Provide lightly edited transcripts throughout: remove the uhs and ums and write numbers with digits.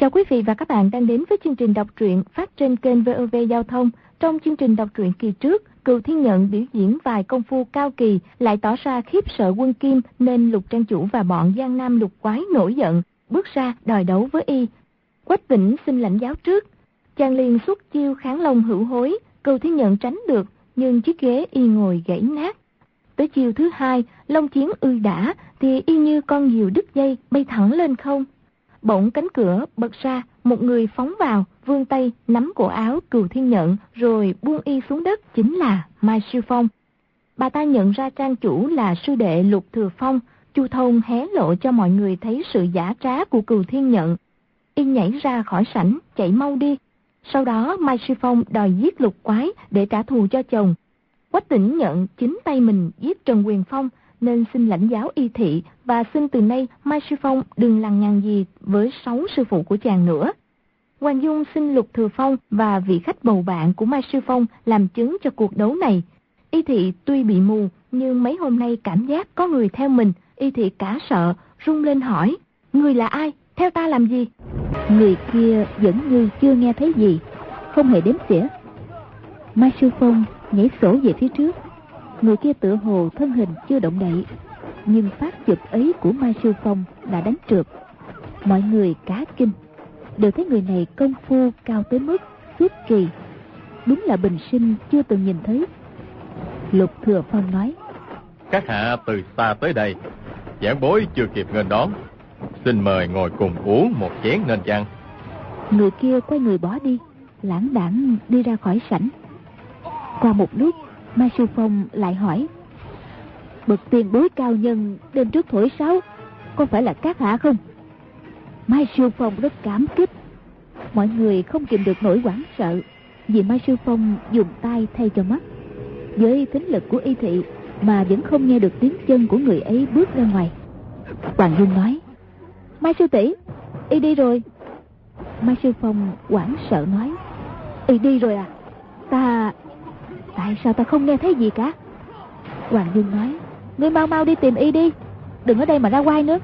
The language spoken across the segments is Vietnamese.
Chào quý vị và các bạn đang đến với chương trình đọc truyện phát trên kênh VOV Giao thông. Trong chương trình đọc truyện kỳ trước, Cừu Thiên Nhận biểu diễn vài công phu cao kỳ lại tỏ ra khiếp sợ quân Kim, nên Lục Trang Chủ và bọn Giang Nam Lục Quái nổi giận, bước ra đòi đấu với y. Quách Vĩnh xin lãnh giáo trước. Chàng liền xuất chiêu kháng long hữu hối, Cừu Thiên Nhận tránh được, nhưng chiếc ghế y ngồi gãy nát. Tới chiêu thứ hai, long chiến ư đả thì y như con diều đứt dây bay thẳng lên không. Bỗng cánh cửa bật ra, một người phóng vào, vươn tay nắm cổ áo Cừu Thiên Nhận rồi buông y xuống đất, chính là Mai Sư Phong. Bà ta nhận ra trang chủ là sư đệ Lục Thừa Phong. Chu Thông hé lộ cho mọi người thấy sự giả trá của Cừu Thiên Nhận. Y nhảy ra khỏi sảnh, chạy mau đi. Sau đó Mai Sư Phong đòi giết Lục Quái để trả thù cho chồng. Quách Tĩnh Nhận chính tay mình giết Trần Quyền Phong, nên xin lãnh giáo y thị và xin từ nay Mai Sư Phong đừng lằng nhằng gì với 6 sư phụ của chàng nữa. Hoàng Dung xin Lục Thừa Phong và vị khách bầu bạn của Mai Sư Phong làm chứng cho cuộc đấu này. Y thị tuy bị mù, nhưng mấy hôm nay cảm giác có người theo mình. Y thị cả sợ, run lên hỏi: người là ai? Theo ta làm gì? Người kia vẫn như chưa nghe thấy gì, không hề đếm xỉa. Mai Sư Phong nhảy sổ về phía trước. Người kia tựa hồ thân hình chưa động đậy, nhưng phát chụp ấy của Mai Sư Phong đã đánh trượt. Mọi người cá kinh, đều thấy người này công phu cao tới mức xuất kỳ, đúng là bình sinh chưa từng nhìn thấy. Lục Thừa Phong nói: các hạ từ xa tới đây, giảng bối chưa kịp nghênh đón, xin mời ngồi cùng uống một chén nên chăng? Người kia quay người bỏ đi, lãng đãng đi ra khỏi sảnh. Qua một lúc, Mai Sư Phong lại hỏi: bậc tiền bối cao nhân đêm trước thổi sáo, có phải là các hạ không? Mai Sư Phong rất cảm kích. Mọi người không kìm được nỗi hoảng sợ, vì Mai Sư Phong dùng tay thay cho mắt. Với thính lực của y thị mà vẫn không nghe được tiếng chân của người ấy bước ra ngoài. Hoàng Dung nói: Mai sư tỷ, y đi rồi. Mai Sư Phong hoảng sợ nói: y đi rồi à? Tại sao ta không nghe thấy gì cả? Hoàng Dung nói: ngươi mau mau đi tìm y đi, đừng ở đây mà ra oai nữa.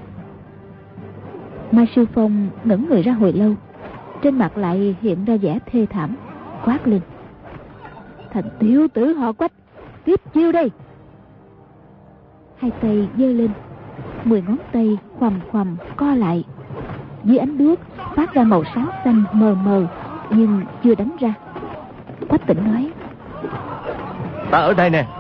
Mai Sư Phong ngẩng người ra hồi lâu, trên mặt lại hiện ra vẻ thê thảm, quát lên: thành tiểu tử họ Quách, tiếp chiêu đây. Hai tay giơ lên, 10 ngón tay khoằm khoằm co lại, dưới ánh đuốc phát ra màu sáng xanh mờ mờ, nhưng chưa đánh ra. Quách Tĩnh nói: ta ở đây nè.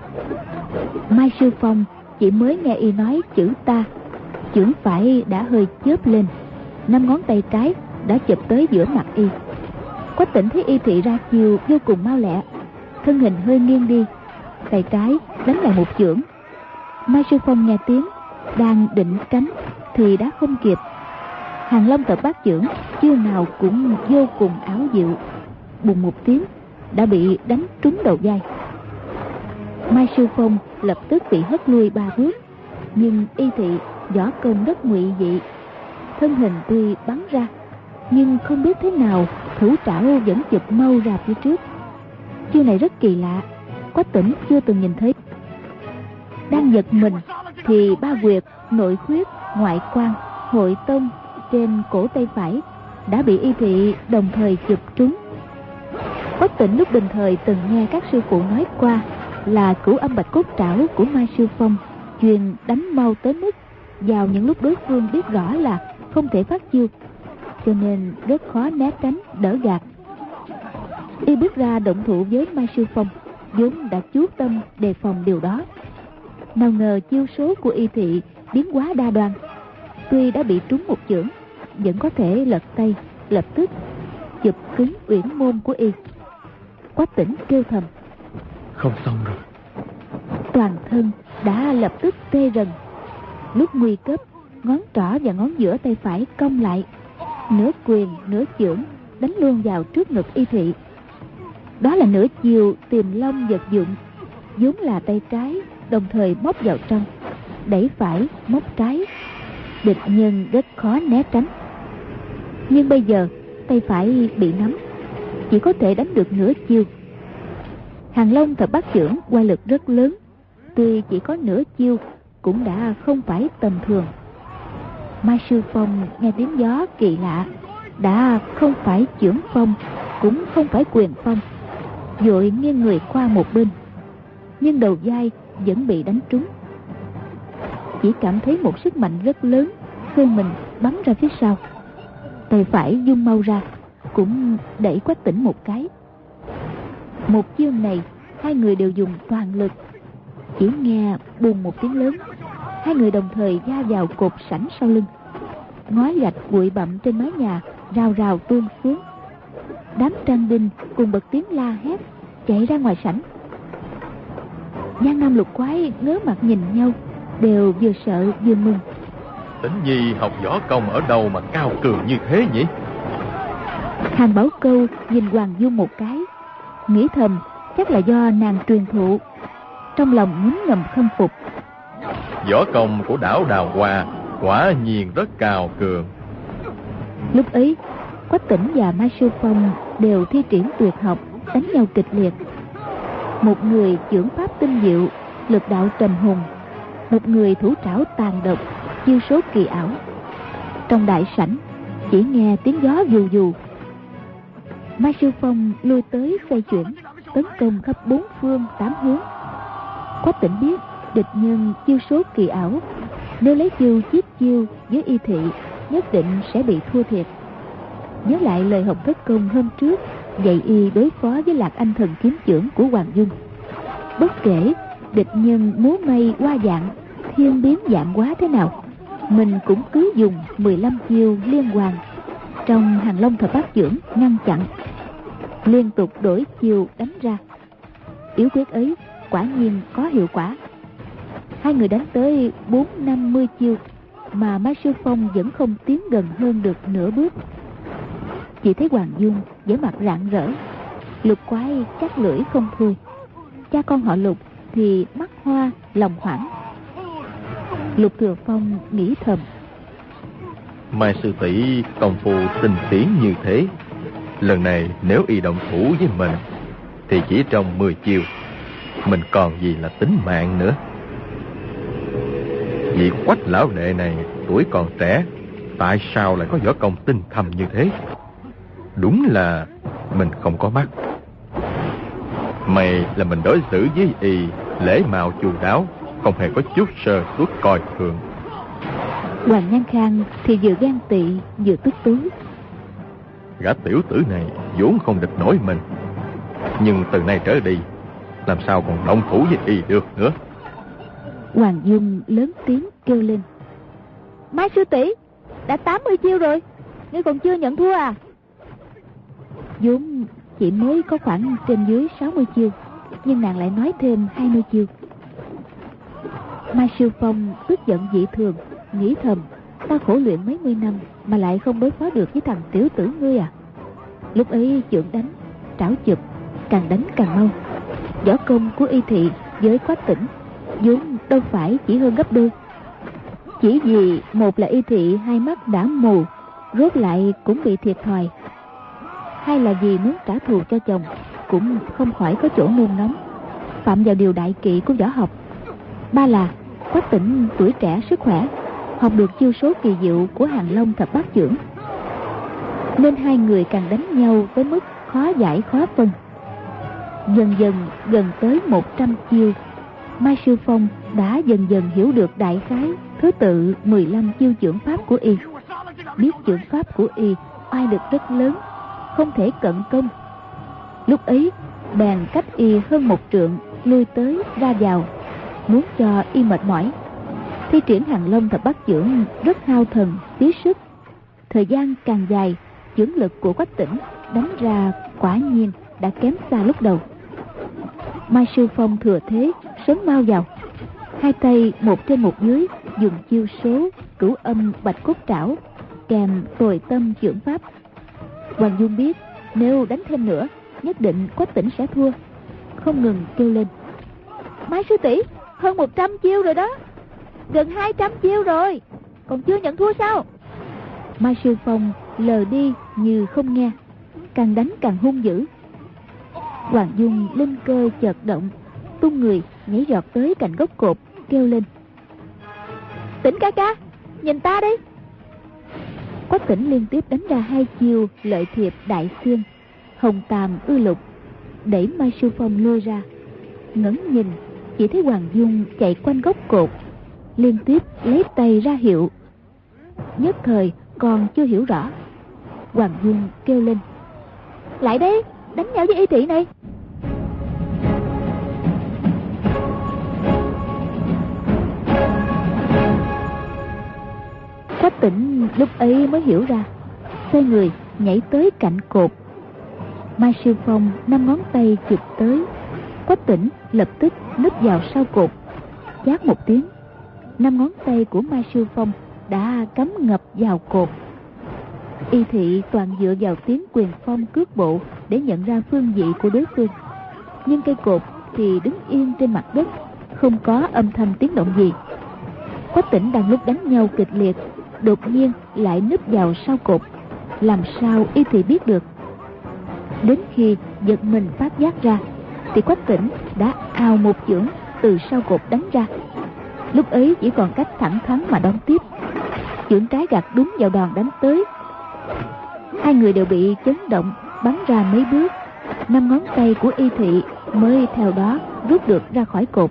Mai Sư Phong chỉ mới nghe y nói chữ ta, chưởng phải đã hơi chớp lên, 5 ngón tay trái đã chụp tới giữa mặt y. Quách Tĩnh thấy y thị ra chiều vô cùng mau lẹ, thân hình hơi nghiêng đi, tay trái đánh lại một chưởng. Mai Sư Phong nghe tiếng, đang định tránh thì đã không kịp. Hàng Long Thập Bát chưởng chiêu nào cũng vô cùng ảo diệu, bùng một tiếng đã bị đánh trúng đầu vai. Mai Sư Phong lập tức bị hất lui 3 bước, nhưng y thị võ công rất ngụy dị, thân hình tuy bắn ra, nhưng không biết thế nào thủ trảo vẫn chụp mau ra phía trước. Chiêu này rất kỳ lạ, Quách Tĩnh chưa từng nhìn thấy. Đang giật mình thì 3 huyệt nội khuyết, ngoại quan, hội tông trên cổ tay phải đã bị y thị đồng thời chụp trúng. Quách Tĩnh lúc bình thời từng nghe các sư phụ nói qua là Cửu Âm Bạch Cốt trảo của Mai Sư Phong chuyên đánh mau tới mức vào những lúc đối phương biết rõ là không thể phát chiêu, cho nên rất khó né tránh đỡ gạt. Y bước ra động thủ với Mai Sư Phong vốn đã chú tâm đề phòng điều đó, nào ngờ chiêu số của y thị biến hóa đa đoan, tuy đã bị trúng một chưởng vẫn có thể lật tay, lập tức chụp cứng uyển môn của y. Quách Tĩnh kêu thầm: không xong rồi. Toàn thân đã lập tức tê rần. Lúc nguy cấp, ngón trỏ và ngón giữa tay phải cong lại, nửa quyền nửa chưởng đánh luôn vào trước ngực y thị. Đó là nửa chiều Tiềm Long vật dụng, vốn là tay trái đồng thời móc vào trong, đẩy phải móc trái, địch nhân rất khó né tránh. Nhưng bây giờ tay phải bị nắm, chỉ có thể đánh được nửa chiêu. Hàng Long Thập Bát chưởng qua lực rất lớn, tuy chỉ có nửa chiêu cũng đã không phải tầm thường. Mai Sư Phong nghe tiếng gió kỳ lạ, đã không phải chưởng phong, cũng không phải quyền phong, vội nghiêng người qua một bên, nhưng đầu vai vẫn bị đánh trúng. Chỉ cảm thấy một sức mạnh rất lớn khơi mình bắn ra phía sau. Tay phải vung mau ra, cũng đẩy Quách Tĩnh một cái. Một chiêu này hai người đều dùng toàn lực. Chỉ nghe bùng một tiếng lớn, hai người đồng thời va vào cột sảnh sau lưng. Ngói gạch bụi bặm trên mái nhà rào rào tuôn xuống. Đám trang đinh cùng bật tiếng la hét chạy ra ngoài sảnh. Giang Nam Lục Quái ngớ mặt nhìn nhau, đều vừa sợ vừa mừng. Tĩnh Nhi học võ công ở đâu mà cao cường như thế nhỉ? Hàng Bảo Câu nhìn Hoàng Dung một cái, nghĩ thầm chắc là do nàng truyền thụ, trong lòng ngấm ngầm khâm phục. Võ công của đảo Đào Hoa quả nhiên rất cao cường. Lúc ấy Quách Tĩnh và Mai Sư Phong đều thi triển tuyệt học, đánh nhau kịch liệt. Một người chưởng pháp tinh diệu, lực đạo trầm hùng, một người thủ trảo tàn độc, chiêu số kỳ ảo. Trong đại sảnh chỉ nghe tiếng gió dù dù. Mai Sư Phong lui tới xoay chuyển, tấn công khắp bốn phương tám hướng. Quách Tĩnh biết địch nhân chiêu số kỳ ảo, nếu lấy chiêu chiết chiêu với y thị nhất định sẽ bị thua thiệt. Nhớ lại lời Hồng Thất Công hôm trước dạy y đối phó với Lạc Anh Thần kiếm chưởng của Hoàng Dung. Bất kể địch nhân múa may hoa dạng, thiên biến vạn hóa thế nào, mình cũng cứ dùng 15 chiêu liên hoàn trong Hàng Long Thập Bát Chưởng ngăn chặn, liên tục đổi chiêu đánh ra. Yếu quyết ấy quả nhiên có hiệu quả. Hai người đánh tới 40-50 chiêu mà Mai Sư Phong vẫn không tiến gần hơn được nửa bước. Chỉ thấy Hoàng Dung vẻ mặt rạng rỡ, Lục Quái chắc lưỡi không thôi. Cha con họ Lục thì mắt hoa lòng hoảng. Lục Thừa Phong nghĩ thầm, Mai sư tỷ công phu tinh tiến như thế, lần này nếu y động thủ với mình thì chỉ trong 10 chiêu, mình còn gì là tính mạng nữa. Vị Quách lão đệ này tuổi còn trẻ, tại sao lại có võ công tinh thâm như thế? Đúng là mình không có mắt. May là mình đối xử với y lễ mạo chu đáo, không hề có chút sơ suất coi thường. Hoàng Nhan Khang thì vừa ghen tị vừa tức tối. Gã tiểu tử này vốn không địch nổi mình, nhưng từ nay trở đi làm sao còn động thủ với y được nữa. Hoàng Dung lớn tiếng kêu lên, Mai sư tỷ đã 80 chiêu rồi, ngươi còn chưa nhận thua à? Vốn chỉ mới có khoảng trên dưới 60 chiêu, nhưng nàng lại nói thêm 20 chiêu. Mai Sư Phong tức giận dị thường, nghĩ thầm, ta khổ luyện mấy mươi năm mà lại không đối phó được với thằng tiểu tử ngươi à? Lúc ấy chưởng đánh, trảo chụp, càng đánh càng mau. Võ công của y thị với Quách Tĩnh vốn đâu phải chỉ hơn gấp đôi. Chỉ vì một là y thị hai mắt đã mù, rốt lại cũng bị thiệt thòi. Hai là vì muốn trả thù cho chồng, cũng không khỏi có chỗ nôn nóng, phạm vào điều đại kỵ của võ học. Ba là Quách Tĩnh tuổi trẻ sức khỏe, học được chiêu số kỳ diệu của Hàng Long Thập Bát Chưởng, nên hai người càng đánh nhau tới mức khó giải khó phân. Dần dần gần tới 100 chiêu, Mai Sư Phong đã dần dần hiểu được đại khái thứ tự 15 chiêu chưởng pháp của y. Biết chưởng pháp của y oai lực rất lớn, không thể cận công. Lúc ấy bèn cách y hơn một trượng, lui tới ra vào, muốn cho y mệt mỏi. Thi triển Hàng Long Thập Bát Chưởng rất hao thần phí sức. Thời gian càng dài, chưởng lực của Quách Tĩnh đánh ra quả nhiên đã kém xa lúc đầu. Mai Sư Phong thừa thế sấn mau vào, hai tay một trên một dưới dùng chiêu số Cửu Âm Bạch Cốt Trảo kèm Tồi Tâm chưởng pháp. Hoàng Dung biết nếu đánh thêm nữa nhất định Quách Tĩnh sẽ thua, không ngừng kêu lên, Mai sư tỷ hơn 100 chiêu rồi đó, gần 200 chiêu rồi, còn chưa nhận thua sao? Mai Sư Phong lờ đi như không nghe, càng đánh càng hung dữ. Hoàng Dung linh cơ chợt động, tung người nhảy giọt tới cạnh gốc cột, kêu lên, Tĩnh ca ca, nhìn ta đi. Quách Tĩnh liên tiếp đánh ra 2 chiêu lợi thiệp đại xương, hồng tàm ư lục, đẩy Mai Sư Phong lôi ra. Ngẩng nhìn chỉ thấy Hoàng Dung chạy quanh gốc cột, liên tiếp lấy tay ra hiệu. Nhất thời còn chưa hiểu rõ, Hoàng Dung kêu lên: lại đây, đánh nhau với y thị này. Quách Tĩnh lúc ấy mới hiểu ra, xoay người nhảy tới cạnh cột. Mai Sư Phong 5 ngón tay chụp tới, Quách Tĩnh lập tức núp vào sau cột. Chát một tiếng, 5 ngón tay của Mai Sư Phong đã cắm ngập vào cột. Y thị toàn dựa vào tiếng quyền phong cước bộ để nhận ra phương vị của đối phương, nhưng cây cột thì đứng yên trên mặt đất, không có âm thanh tiếng động gì. Quách Tĩnh đang lúc đánh nhau kịch liệt, đột nhiên lại núp vào sau cột, làm sao y thị biết được? Đến khi giật mình phát giác ra thì Quách Tĩnh đã ào một chưởng từ sau cột đánh ra. Lúc ấy chỉ còn cách thẳng thắn mà đón tiếp. Chưởng trái gạt đúng vào đòn đánh tới. Hai người đều bị chấn động, bắn ra mấy bước. 5 ngón tay của y thị mới theo đó rút được ra khỏi cột.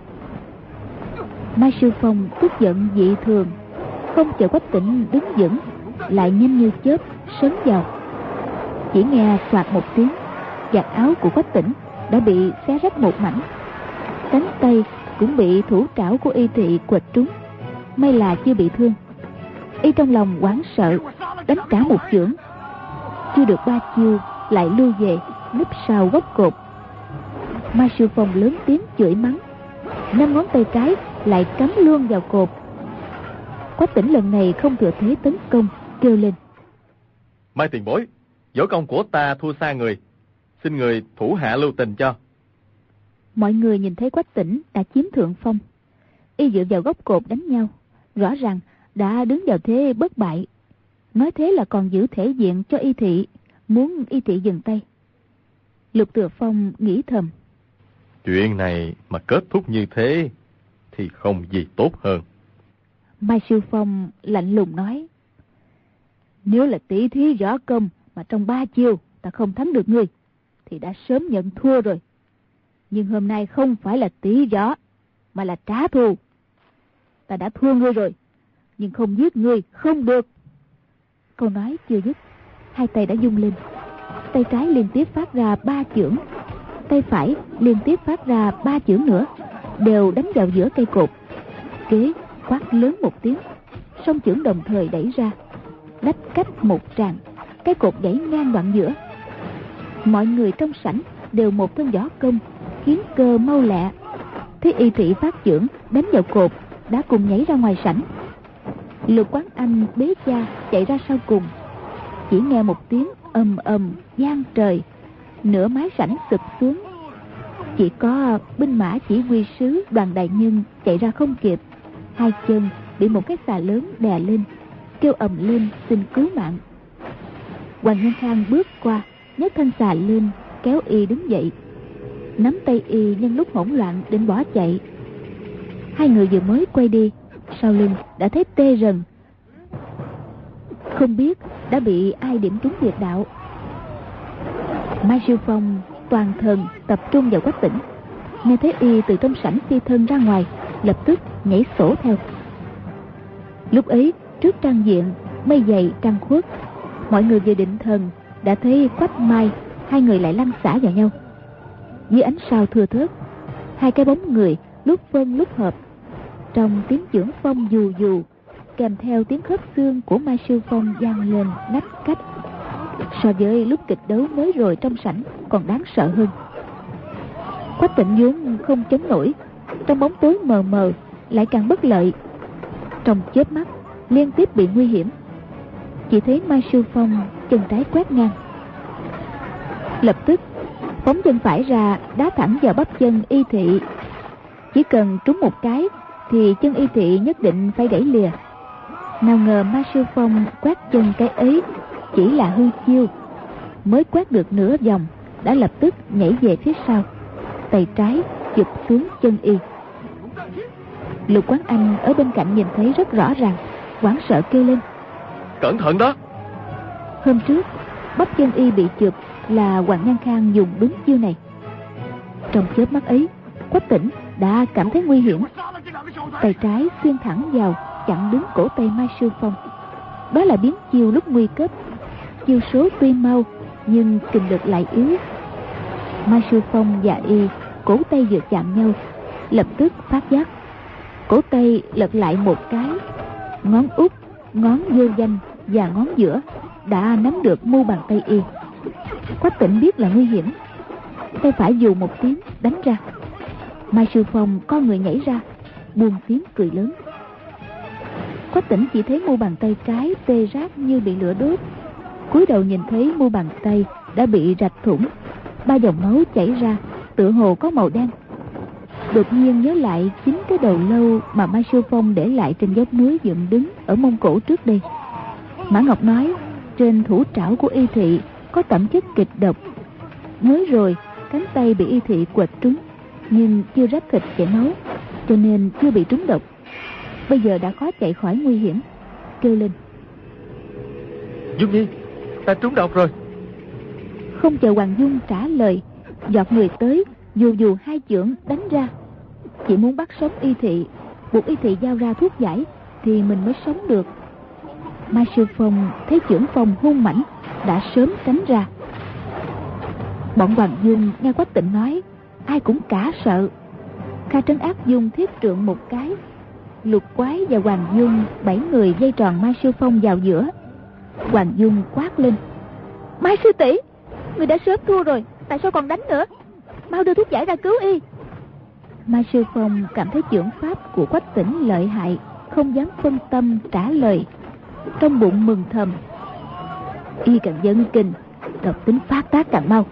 Mai Sư Phong tức giận dị thường, không chờ Quách Tĩnh đứng vững, lại nhanh như chớp sấn vào. Chỉ nghe xoạt một tiếng, vạt áo của Quách Tĩnh đã bị xé rách một mảnh, cánh tay cũng bị thủ trảo của y thị quệt trúng. May là chưa bị thương. Y trong lòng hoảng sợ, đánh cả một chưởng. Chưa được 3 chiêu lại lưu về núp sau gốc cột. Mai Sư Phong lớn tiếng chửi mắng, 5 ngón tay cái lại cắm luôn vào cột. Quách Tĩnh lần này không thừa thế tấn công, kêu lên: Mai tiền bối, võ công của ta thua xa người, xin người thủ hạ lưu tình cho. Mọi người nhìn thấy Quách Tĩnh đã chiếm thượng phong, y dựa vào gốc cột đánh nhau, rõ ràng đã đứng vào thế bất bại. Nói thế là còn giữ thể diện cho y thị, muốn y thị dừng tay. Lục Thừa Phong nghĩ thầm: chuyện này mà kết thúc như thế thì không gì tốt hơn. Mai Sư Phong lạnh lùng nói: nếu là tỷ thí võ công mà trong 3 chiêu ta không thắng được ngươi thì đã sớm nhận thua rồi. Nhưng hôm nay không phải là tỷ võ mà là trả thù. Ta đã thua ngươi rồi, nhưng không giết ngươi không được. Câu nói chưa dứt, hai tay đã vung lên. Tay trái liên tiếp phát ra 3 chưởng, tay phải liên tiếp phát ra 3 chưởng nữa, đều đánh vào giữa cây cột. Kế quát lớn một tiếng, song chưởng đồng thời đẩy ra, lách cách một tràng, cái cột gãy ngang đoạn giữa. Mọi người trong sảnh đều một thân võ công, khiến cơ mau lẹ. Thấy y thị phát chưởng đánh vào cột, đã cùng nhảy ra ngoài sảnh. Lục Quán Anh bế cha chạy ra sau cùng. Chỉ nghe một tiếng ầm ầm vang trời, nửa mái sảnh sụp xuống. Chỉ có binh mã chỉ huy sứ Đoàn đại nhân chạy ra không kịp, hai chân bị một cái xà lớn đè lên, kêu ầm lên xin cứu mạng. Hoàng Nhân Khang bước qua, nhấc thanh xà lên, kéo y đứng dậy, nắm tay y nhân lúc hỗn loạn định bỏ chạy. Hai người vừa mới quay đi, sau lưng đã thấy tê rần, không biết đã bị ai điểm trúng huyệt đạo. Mai Sư Phong toàn thần tập trung vào Quách Tĩnh, nghe thấy y từ trong sảnh phi thân ra ngoài, lập tức nhảy sổ theo. Lúc ấy trước trang diện mây dày trăng khuất, mọi người vừa định thần đã thấy Quách Mai hai người lại lăn xả vào nhau. Dưới ánh sao thưa thớt, hai cái bóng người lúc phân lúc hợp, trong tiếng chưởng phong dù dù kèm theo tiếng khớp xương của Mai Sư Phong vang lên nách cách. So với lúc kịch đấu mới rồi trong sảnh còn đáng sợ hơn. Quách Tĩnh vốn không chống nổi, trong bóng tối mờ mờ lại càng bất lợi. Trong chớp mắt liên tiếp bị nguy hiểm. Chỉ thấy Mai Sư Phong chân trái quét ngang, lập tức phóng chân phải ra đá thẳng vào bắp chân y thị. Chỉ cần trúng một cái thì chân y thị nhất định phải gãy lìa. Nào ngờ Mai Sư Phong quét chân cái ấy chỉ là hư chiêu, mới quét được nửa vòng đã lập tức nhảy về phía sau, tay trái chụp xuống chân y. Lục Quán Anh ở bên cạnh nhìn thấy rất rõ ràng, hoảng sợ kêu lên: Cẩn thận đó! Hôm trước bắp chân y bị chụp là Hoàng Nhan Khang dùng đúng chiêu này. Trong chớp mắt ấy, Quách Tĩnh đã cảm thấy nguy hiểm. Tay trái xuyên thẳng vào chặn đứng cổ tay Mai Sư Phong. Đó là biến chiêu lúc nguy cấp. Chiêu số tuy mau nhưng kình lực lại yếu. Mai Sư Phong và y cổ tay vừa chạm nhau, lập tức phát giác. Cổ tay lật lại một cái, ngón út, ngón vô danh và ngón giữa đã nắm được mu bàn tay y. Quách Tĩnh biết là nguy hiểm, tay phải dù một tiếng đánh ra. Mai Sư Phong con người nhảy ra, buông tiếng cười lớn. Quách Tĩnh chỉ thấy mu bàn tay trái tê rát như bị lửa đốt. Cúi đầu nhìn thấy mu bàn tay đã bị rạch thủng, 3 dòng máu chảy ra, tựa hồ có màu đen. Đột nhiên nhớ lại chính cái đầu lâu mà Mai Sư Phong để lại trên dốc núi dựng đứng ở Mông Cổ trước đây. Mã Ngọc nói trên thủ trảo của y thị có tẩm chất kịch độc. Mới rồi cánh tay bị y thị quệt trúng, nhưng chưa rách thịt chảy máu, cho nên chưa bị trúng độc. Bây giờ đã khó chạy khỏi nguy hiểm, kêu lên: Dung Nhi, ta trúng độc rồi. Không chờ Hoàng Dung trả lời, giọt người tới dù 2 chưởng đánh ra. Chỉ muốn bắt sống y thị, buộc y thị giao ra thuốc giải thì mình mới sống được. Mai Sư Phong thấy chưởng phong hung mãnh, đã sớm tránh ra. Bọn Hoàng Dung nghe Quách Tĩnh nói, ai cũng cả sợ. Kha Trấn Ác dùng thiết trượng một cái, Lục Quái và Hoàng Dung 7 người dây tròn Mai Sư Phong vào giữa. Hoàng Dung quát lên: Mai sư tỷ, người đã sớm thua rồi, tại sao còn đánh nữa? Mau đưa thuốc giải ra cứu y. Mai Sư Phong cảm thấy chưởng pháp của Quách Tĩnh lợi hại, không dám phân tâm trả lời. Trong bụng mừng thầm: y càng dấn kinh, độc tính phát tác càng mau.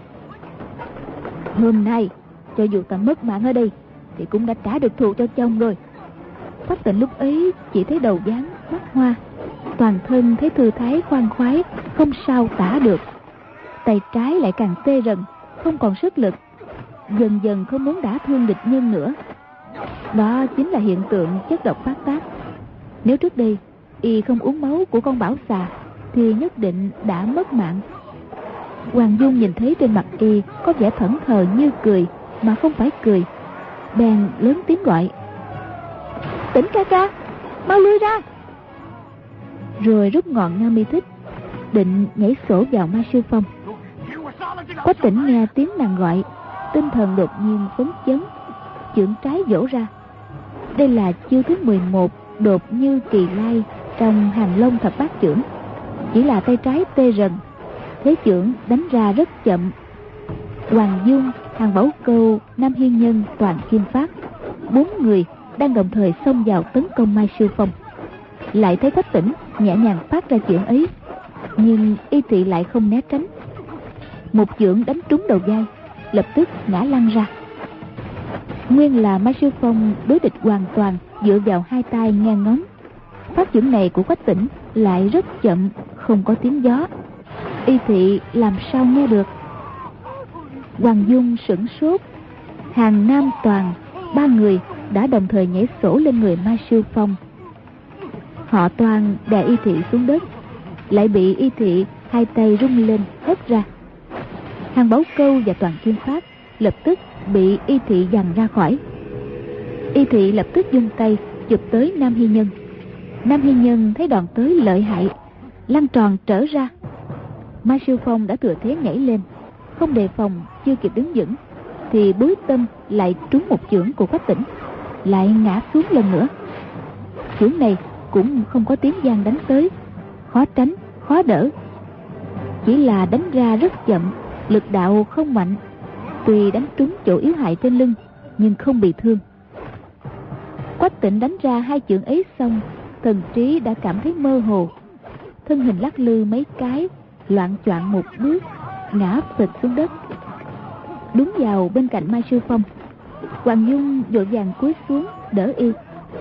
Hôm nay cho dù ta mất mạng ở đây thì cũng đã trả được thù cho chồng rồi. Quách Tĩnh lúc ấy chỉ thấy đầu váng mắt hoa, toàn thân thấy thư thái khoan khoái, không sao tả được. Tay trái lại càng tê rần, không còn sức lực, dần dần không muốn đả thương địch nhân nữa. Đó chính là hiện tượng chất độc phát tác. Nếu trước đây y không uống máu của con bảo xà thì nhất định đã mất mạng. Hoàng Dung nhìn thấy trên mặt y có vẻ thẫn thờ như cười mà không phải cười, bèn lớn tiếng gọi: Tĩnh ca ca, mau lui ra. Rồi rút ngọn Nga mi thích, định nhảy sổ vào Mai Sư Phong. Quách Tĩnh nghe tiếng nàng gọi, tinh thần đột nhiên phấn chấn, chưởng trái vỗ ra. Đây là chiêu thứ 11 đột như kỳ lai trong Hàng Long thập bát chưởng. Chỉ là tay trái tê rần, thế chưởng đánh ra rất chậm. Hoàng Dung, Hàng Bảo Câu, Nam Hiên Nhân, Toàn Kim Phát, 4 người đang đồng thời xông vào tấn công Mai Sư Phong. Lại thấy Quách Tĩnh nhẹ nhàng phát ra chưởng ấy, nhưng y thị lại không né tránh. Một chưởng đánh trúng đầu vai, lập tức ngã lăn ra. Nguyên là Mai Sư Phong đối địch hoàn toàn dựa vào 2 tay ngang ngón. Phát chưởng này của Quách Tĩnh lại rất chậm, không có tiếng gió, y thị làm sao nghe được. Hoàng Dung sửng sốt. Hàng Nam Toàn, 3 người đã đồng thời nhảy sổ lên người Mai Sư Phong. Họ Toàn đè y thị xuống đất, lại bị y thị 2 tay rung lên hất ra. Hàng Bảo Câu và Toàn Kim Phát lập tức bị y thị giằng ra khỏi. Y thị lập tức giương tay chụp tới Nam Hy Nhân. Nam Hy Nhân thấy đòn tới lợi hại, lăn tròn trở ra. Mai Sư Phong đã thừa thế nhảy lên, không đề phòng, chưa kịp đứng vững thì bối tâm lại trúng một chưởng của Quách Tĩnh, lại ngã xuống lần nữa. Chưởng này cũng không có tiếng vang đánh tới, khó tránh khó đỡ, chỉ là đánh ra rất chậm, lực đạo không mạnh. Tuy đánh trúng chỗ yếu hại trên lưng nhưng không bị thương. Quách Tĩnh đánh ra 2 chưởng ấy xong, thần trí đã cảm thấy mơ hồ, thân hình lắc lư mấy cái, loạng choạng một bước, ngã phịch xuống đất, đúng vào bên cạnh Mai Sư Phong. Hoàng Dung vội vàng cúi xuống đỡ y.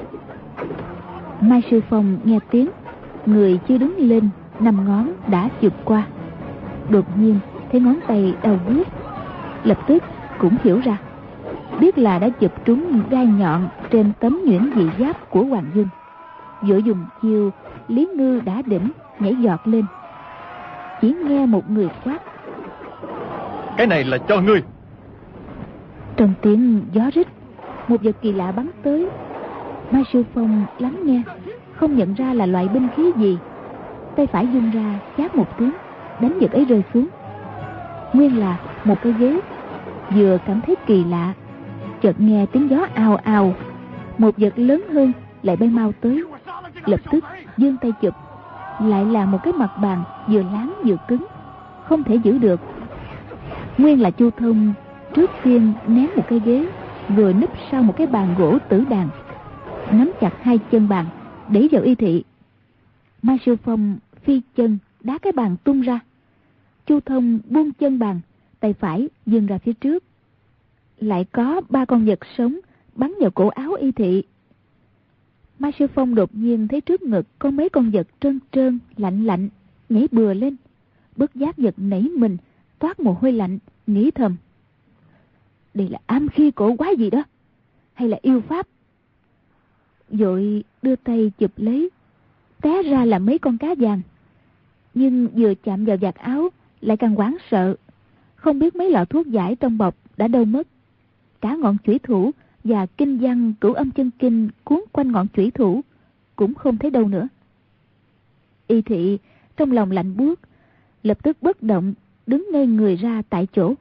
Mai Sư Phong nghe tiếng, người chưa đứng lên, 5 ngón đã chụp qua. Đột nhiên thấy ngón tay đau buốt, lập tức cũng hiểu ra, biết là đã chụp trúng gai nhọn trên tấm nhuyễn dị giáp của Hoàng Dung. Vội dùng chiêu Lý Ngư đã đỉnh nhảy giọt lên. chỉ nghe một người quát: Cái này là cho ngươi. Trong tiếng gió rít, một vật kỳ lạ bắn tới. Mai Sư Phong lắng nghe, không nhận ra là loại binh khí gì. Tay phải vung ra chát một tiếng, đánh vật ấy rơi xuống. Nguyên là một cái ghế. Vừa cảm thấy kỳ lạ, chợt nghe tiếng gió ào ào, một vật lớn hơn lại bay mau tới. Lập tức giương tay chụp, lại là một cái mặt bàn vừa láng vừa cứng, không thể giữ được. Nguyên là Chu Thông trước tiên ném một cái ghế, vừa núp sau một cái bàn gỗ tử đàn, nắm chặt hai chân bàn đẩy vào Y Thị. Mai Sư Phong phi chân đá cái bàn tung ra. Chu Thông buông chân bàn, tay phải vươn ra phía trước. Lại có 3 con vật sống bắn vào cổ áo Y Thị. Mai Sư Phong đột nhiên thấy trước ngực có mấy con vật trơn trơn lạnh lạnh nhảy bừa lên, bất giác giật nảy mình, toát mồ hôi lạnh, nghĩ thầm: đây là ám khí cổ quái gì đó, hay là yêu pháp? Vội đưa tay chụp lấy, té ra là mấy con cá vàng. Nhưng vừa chạm vào vạt áo lại càng hoảng sợ, không biết mấy lọ thuốc giải trong bọc đã đâu mất. Cả ngọn chủy thủ và kinh văn Cửu Âm Chân Kinh cuốn quanh ngọn chủy thủ cũng không thấy đâu nữa. Y Thị trong lòng lạnh buốt, lập tức bất động, đứng ngây người ra tại chỗ.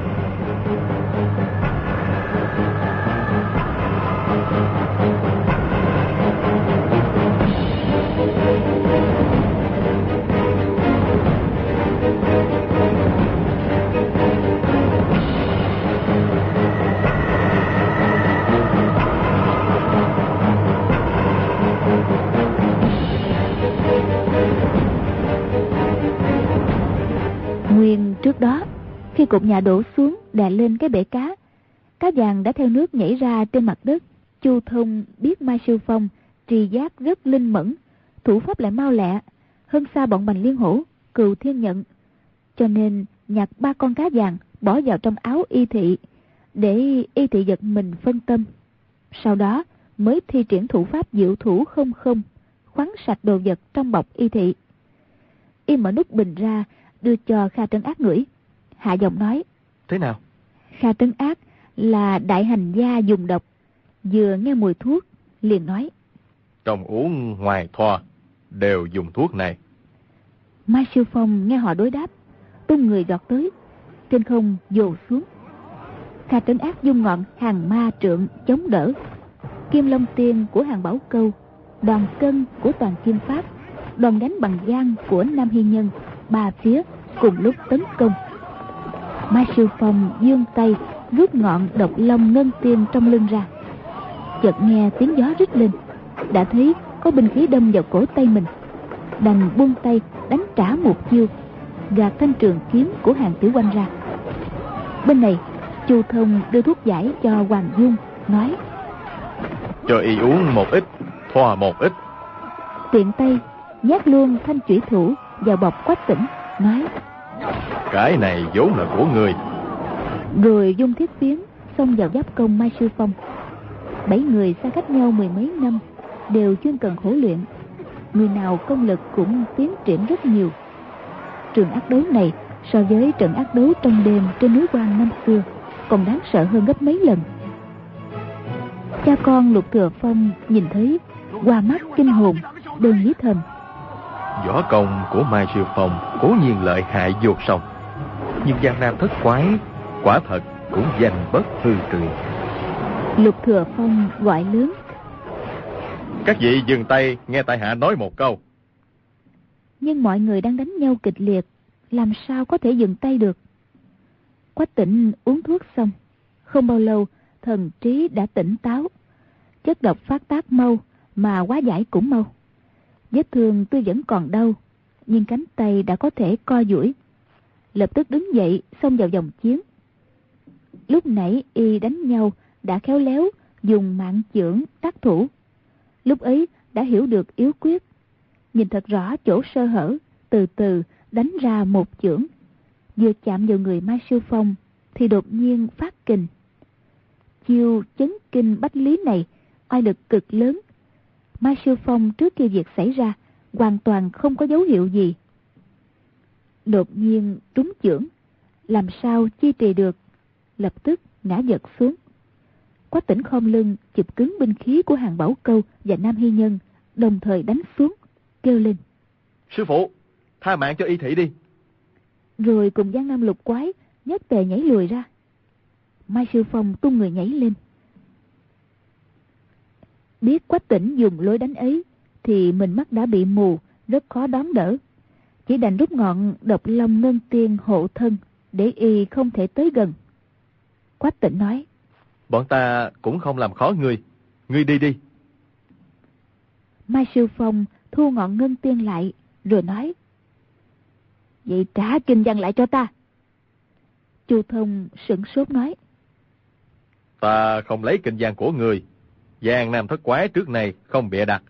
Nguyên trước đó, khi cột nhà đổ xuống đè lên cái bể cá, cá vàng đã theo nước nhảy ra trên mặt đất. Chu Thông biết Mai Sư Phong trì giác rất linh mẫn, thủ pháp lại mau lẹ, hơn xa bọn Bành Liên Hổ, Cừu Thiên Nhận, cho nên nhặt 3 con cá vàng bỏ vào trong áo Y Thị, để Y Thị giật mình phân tâm. Sau đó mới thi triển thủ pháp diệu thủ không không, khoắn sạch đồ vật trong bọc Y Thị. Y mở nút bình ra, đưa cho Kha Trấn Ác ngửi, hạ giọng nói: Thế nào? Kha Trấn Ác là đại hành gia dùng độc, vừa nghe mùi thuốc liền nói: Trong uống ngoài thoa đều dùng thuốc này. Mai Sư Phong nghe họ đối đáp, tung người giọt tới, trên không dồ xuống. Kha Trấn Ác dung ngọn Hàng Ma Trượng chống đỡ, Kim Long Tiên của Hàng Bảo Câu, Đoàn Cân của Toàn Kim Pháp, Đoàn Đánh Bằng Giang của Nam Hiên Nhân, 3 phía cùng lúc tấn công. Mai Sư Phong giương tay rút ngọn Độc Long Ngân Tiên trong lưng ra. Chợt nghe tiếng gió rít lên, đã thấy có binh khí đâm vào cổ tay mình, đành buông tay đánh trả một chiêu, gạt thanh trường kiếm của Hàng Tiểu Oanh ra. Bên này Chu Thông đưa thuốc giải cho Hoàng Dung, nói: Cho y uống một ít, thoa một ít. Tiện tay nhét luôn thanh chủy thủ vào bọc Quách Tĩnh, nói: Cái này vốn là của người. Rồi dung thiết phiến xông vào giáp công Mai Sư Phong. 7 người xa cách nhau 10 mấy năm, đều chuyên cần khổ luyện, người nào công lực cũng tiến triển rất nhiều. Trường ác đấu này so với trận ác đấu trong đêm trên núi Quan năm xưa còn đáng sợ hơn gấp mấy lần. Cha con Lục Thừa Phong nhìn thấy qua mắt kinh hồn, đơn nghĩ thầm: Võ công của Mai Sư Phong cố nhiên lợi hại vô song, nhưng Giang Nam thất quái quả thật cũng danh bất hư truyền. Lục Thừa Phong gọi lớn: Các vị dừng tay, nghe tại hạ nói một câu. Nhưng mọi người đang đánh nhau kịch liệt, làm sao có thể dừng tay được. Quách Tĩnh uống thuốc xong, không bao lâu thần trí đã tỉnh táo. Chất độc phát tác mau mà hóa giải cũng mau. Vết thương tuy vẫn còn đau, nhưng cánh tay đã có thể co duỗi. Lập tức đứng dậy xông vào vòng chiến. Lúc nãy y đánh nhau đã khéo léo dùng mạng chưởng tác thủ, lúc ấy đã hiểu được yếu quyết, nhìn thật rõ chỗ sơ hở, từ từ đánh ra một chưởng. Vừa chạm vào người Mai Sư Phong thì đột nhiên phát kình. Chiêu chấn kinh bách lý này oai lực cực lớn. Mai Sư Phong trước khi việc xảy ra hoàn toàn không có dấu hiệu gì. đột nhiên trúng chưởng, làm sao chi trì được, lập tức ngã giật xuống. Quách Tĩnh khom lưng chụp cứng binh khí của Hàng Bảo Câu và Nam Hy Nhân, đồng thời đánh xuống, kêu lên: Sư phụ, tha mạng cho y thị đi. Rồi cùng Giang Nam Lục Quái nhất tề nhảy lùi ra. Mai Sư Phong tung người nhảy lên. Biết Quách Tĩnh dùng lối đánh ấy thì mình mắt đã bị mù, rất khó đón đỡ. Chỉ đành rút ngọn Độc Long Ngân Tiên hộ thân để y không thể tới gần. Quách Tĩnh nói: Bọn ta cũng không làm khó ngươi đi đi. Mai Sư Phong thu ngọn Ngân Tiên lại rồi nói: Vậy trả kinh văn lại cho ta. Chu Thông sửng sốt nói: Ta không lấy kinh văn của ngươi. Giang Nam Thất Quái trước này không bịa đặt.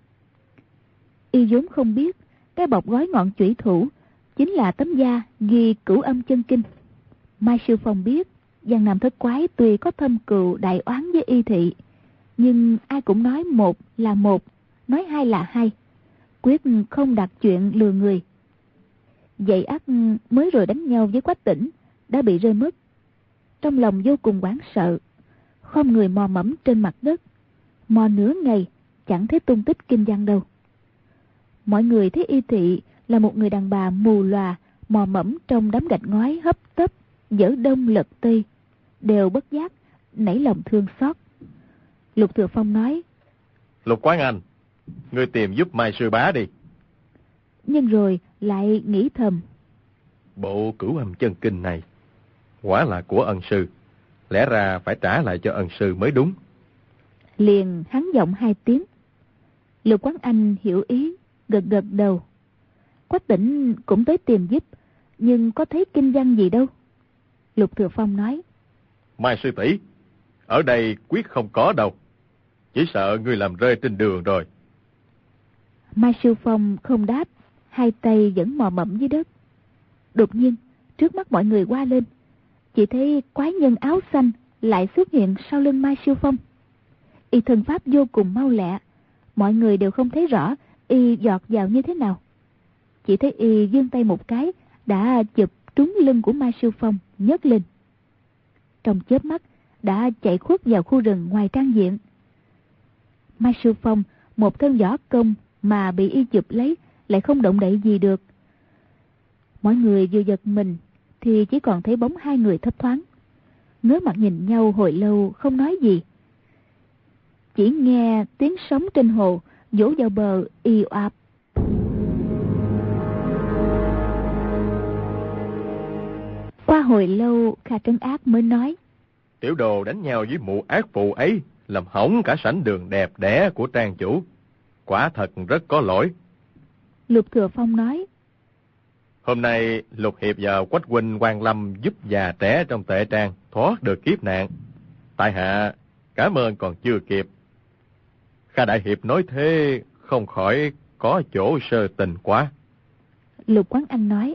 Y vốn không biết cái bọc gói ngọn chủy thủ chính là tấm da ghi Cửu Âm Chân Kinh. Mai Sư Phong biết Giang Nam Thất Quái tuy có thâm cừu đại oán với y thị, nhưng ai cũng nói một là một, nói hai là hai, quyết không đặt chuyện lừa người. Vậy ắt mới rồi đánh nhau với Quách Tĩnh đã bị rơi mất. Trong lòng vô cùng hoảng sợ, không người mò mẫm trên mặt đất, mò nửa ngày chẳng thấy tung tích kinh văn đâu. Mọi người thấy y thị là một người đàn bà mù lòa mò mẫm trong đám gạch ngói hấp tấp dở đông lật tây, đều bất giác nảy lòng thương xót. Lục Thừa Phong nói: Lục Quán Anh, ngươi tìm giúp Mai Sư Bá đi. Nhưng rồi lại nghĩ thầm: Bộ Cửu Âm Chân Kinh này quả là của ân sư, lẽ ra phải trả lại cho ân sư mới đúng. Liền hắn giọng hai tiếng. Lục Quán Anh hiểu ý, gật gật đầu. Quách Tĩnh cũng tới tìm giúp, nhưng có thấy kinh văn gì đâu. Lục Thừa Phong nói: Mai sư tỷ, ở đây quyết không có đâu. Chỉ sợ ngươi làm rơi trên đường rồi. Mai Sư Phong không đáp, hai tay vẫn mò mẫm dưới đất. Đột nhiên trước mắt mọi người qua lên, chỉ thấy quái nhân áo xanh lại xuất hiện sau lưng Mai Sư Phong. Y thân pháp vô cùng mau lẹ, mọi người đều không thấy rõ y giọt vào như thế nào. Chỉ thấy y giương tay một cái đã chụp trúng lưng của Mai Sư Phong, nhấc lên. Trong chớp mắt đã chạy khuất vào khu rừng ngoài trang viện. Mai Sư Phong một thân võ công mà bị y chụp lấy, lại không động đậy gì được. Mọi người vừa giật mình thì chỉ còn thấy bóng hai người thấp thoáng, ngớ mặt nhìn nhau hồi lâu không nói gì. Chỉ nghe tiếng sóng trên hồ vỗ vào bờ ì oạp. Qua hồi lâu Kha Trấn Ác mới nói: Tiểu đồ đánh nhau với mụ ác phụ ấy, làm hỏng cả sảnh đường đẹp đẽ của trang chủ, quả thật rất có lỗi. Lục Thừa Phong nói: Hôm nay Lục Hiệp và Quách huynh Quan Lâm giúp già trẻ trong tệ trang thoát được kiếp nạn. Tại hạ cảm ơn còn chưa kịp. Kha Đại Hiệp nói thế không khỏi có chỗ sơ tình quá. Lục Quán Anh nói: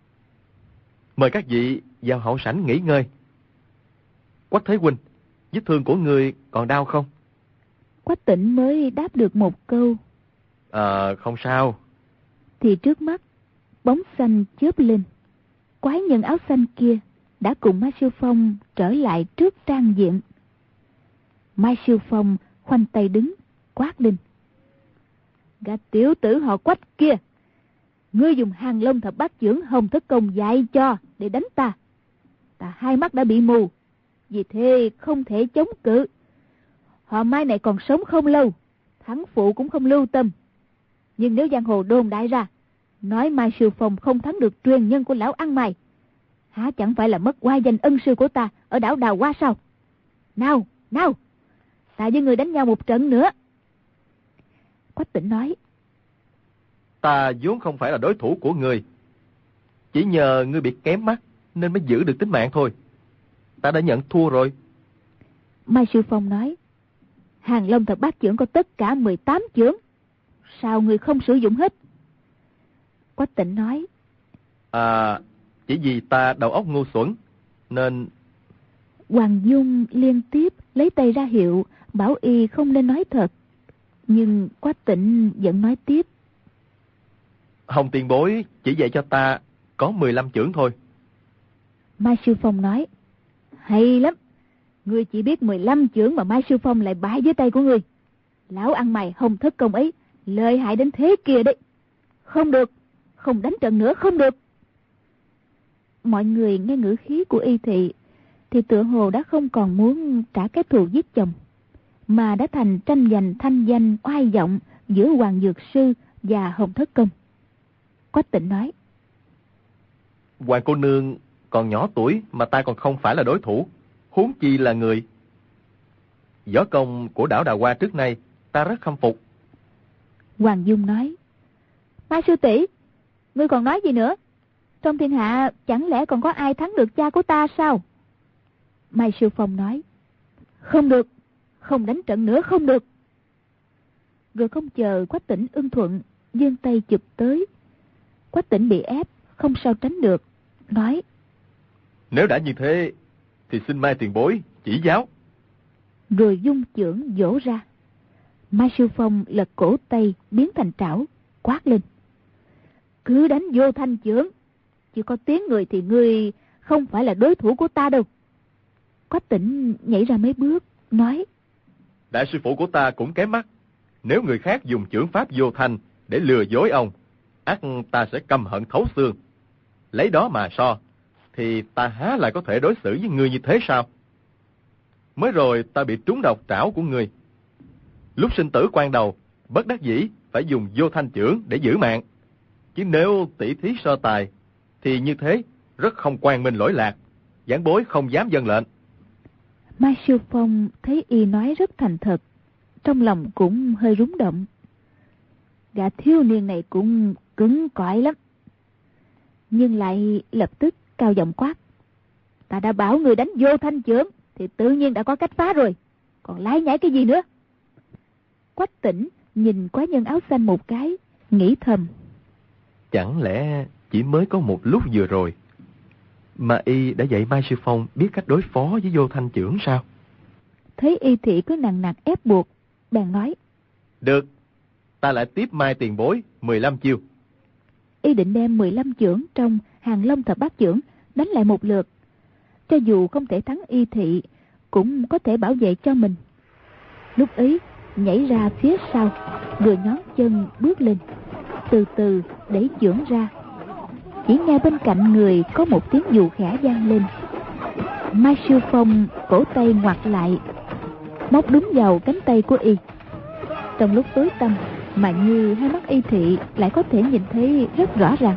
Mời các vị vào hậu sảnh nghỉ ngơi. Quách Thế huynh, vết thương của người còn đau không? Quách Tĩnh mới đáp được một câu: Không sao. Thì trước mắt bóng xanh chớp lên, quái nhân áo xanh kia đã cùng Mai Sư Phong trở lại trước trang viện. Mai Sư Phong khoanh tay đứng, quát lên: Gã tiểu tử họ Quách kia, ngươi dùng Hàng Long Thập Bát Chưởng Hồng Thất Công dạy cho để đánh ta. Ta hai mắt đã bị mù, vì thế không thể chống cự. Họ Mai này còn sống không lâu, thắng phụ cũng không lưu tâm. Nhưng nếu giang hồ đồn đại ra, nói Mai Sư Phong không thắng được truyền nhân của lão ăn mày, há chẳng phải là mất oai danh ân sư của ta ở đảo Đào Hoa sao? Nào, nào, ta với người đánh nhau một trận nữa. Quách Tĩnh nói: Ta vốn không phải là đối thủ của ngươi, chỉ nhờ ngươi bị kém mắt nên mới giữ được tính mạng thôi. Ta đã nhận thua rồi. Mai Sư Phong nói: Hàng Long Thập Bát Chưởng có tất cả 18 chưởng, sao ngươi không sử dụng hết? Quách Tĩnh nói: Chỉ vì ta đầu óc ngu xuẩn nên... Hoàng Dung liên tiếp lấy tay ra hiệu bảo y không nên nói thật, nhưng Quách Tĩnh vẫn nói tiếp: Hồng tiền bối chỉ dạy cho ta có 15 chưởng thôi. Mai Sư Phong nói: Hay lắm, ngươi chỉ biết 15 chưởng mà Mai Sư Phong lại bại dưới tay của ngươi. Lão ăn mày Hồng Thất Công ấy lợi hại đến thế kia đấy. Không được, không đánh trận nữa, không được. Mọi người nghe ngữ khí của Y Thị thì tựa hồ đã không còn muốn trả cái thù giết chồng, mà đã thành tranh giành thanh danh oai vọng giữa Hoàng Dược Sư và Hồng Thất Công. Quách Tĩnh nói: Hoàng cô nương còn nhỏ tuổi mà ta còn không phải là đối thủ, huống chi là người. Võ công của đảo Đào Hoa trước nay ta rất khâm phục. Hoàng Dung nói: Mai sư tỷ, ngươi còn nói gì nữa? Trong thiên hạ chẳng lẽ còn có ai thắng được cha của ta sao? Mai Sư Phong nói: Không được, không đánh trận nữa, không được. Rồi không chờ Quách Tĩnh ưng thuận, giương tay chụp tới. Quách Tĩnh bị ép, không sao tránh được, nói: Nếu đã như thế thì xin Mai tiền bối chỉ giáo. Rồi dung chưởng vỗ ra. Mai Sư Phong lật cổ tay biến thành trảo, quát lên: Cứ đánh vô thanh chưởng, chỉ có tiếng người thì ngươi không phải là đối thủ của ta đâu. Quách Tĩnh nhảy ra mấy bước, nói: Đại sư phụ của ta cũng kém mắt. Nếu người khác dùng chưởng pháp vô thanh để lừa dối ông, ắt ta sẽ căm hận thấu xương. Lấy đó mà so, thì ta há lại có thể đối xử với ngươi như thế sao? Mới rồi ta bị trúng độc trảo của ngươi. Lúc sinh tử quan đầu, bất đắc dĩ phải dùng vô thanh chưởng để giữ mạng. Chứ nếu tỷ thí so tài, thì như thế rất không quang minh lỗi lạc, giảng bối không dám vâng lệnh. Mai Sư Phong thấy y nói rất thành thật, trong lòng cũng hơi rúng động. Gã thiếu niên này cũng cứng cỏi lắm. Nhưng lại lập tức cao giọng quát: Ta đã bảo người đánh vô thanh chưởng thì tự nhiên đã có cách phá rồi, còn lái nhảy cái gì nữa? Quách Tĩnh nhìn quái nhân áo xanh một cái, nghĩ thầm: Chẳng lẽ chỉ mới có một lúc vừa rồi mà y đã dạy Mai Sư Phong biết cách đối phó với vô thanh chưởng sao? Thấy Y Thị cứ nằng nặc ép buộc, bèn nói: Được, ta lại tiếp Mai tiền bối 15 chiêu. Y định đem 15 chưởng trong Hàng Long Thập Bát Chưởng đánh lại một lượt. Cho dù không thể thắng Y Thị, cũng có thể bảo vệ cho mình. Lúc ấy nhảy ra phía sau, vừa nhón chân bước lên, từ từ đẩy chưởng ra. Chỉ nghe bên cạnh người có một tiếng dù khẽ vang lên. Mai Sư Phong cổ tay ngoặt lại, móc đúng vào cánh tay của Y. Trong lúc tối tăm mà như hai mắt Y Thị lại có thể nhìn thấy rất rõ ràng.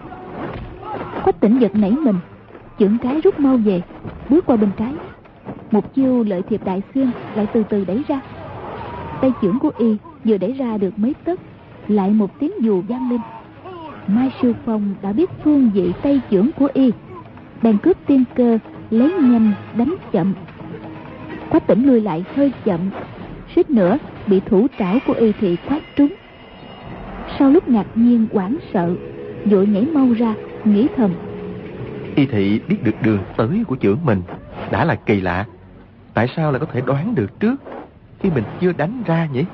Quách Tĩnh giật nảy mình, chưởng trái rút mau về, bước qua bên trái. Một chiêu lợi thiệp đại xương lại từ từ đẩy ra. Tay chưởng của Y vừa đẩy ra được mấy tấc, lại một tiếng dù vang lên. Mai Sư Phong đã biết phương vị tay chưởng của Y, bèn cướp tiên cơ, lấy nhanh đánh chậm. Quách Tĩnh lùi lại hơi chậm, suýt nữa bị thủ trảo của Y Thị quát trúng. Sau lúc ngạc nhiên hoảng sợ, vội nhảy mau ra, nghĩ thầm: Y Thị biết được đường tới của chưởng mình đã là kỳ lạ, tại sao lại có thể đoán được trước khi mình chưa đánh ra nhỉ?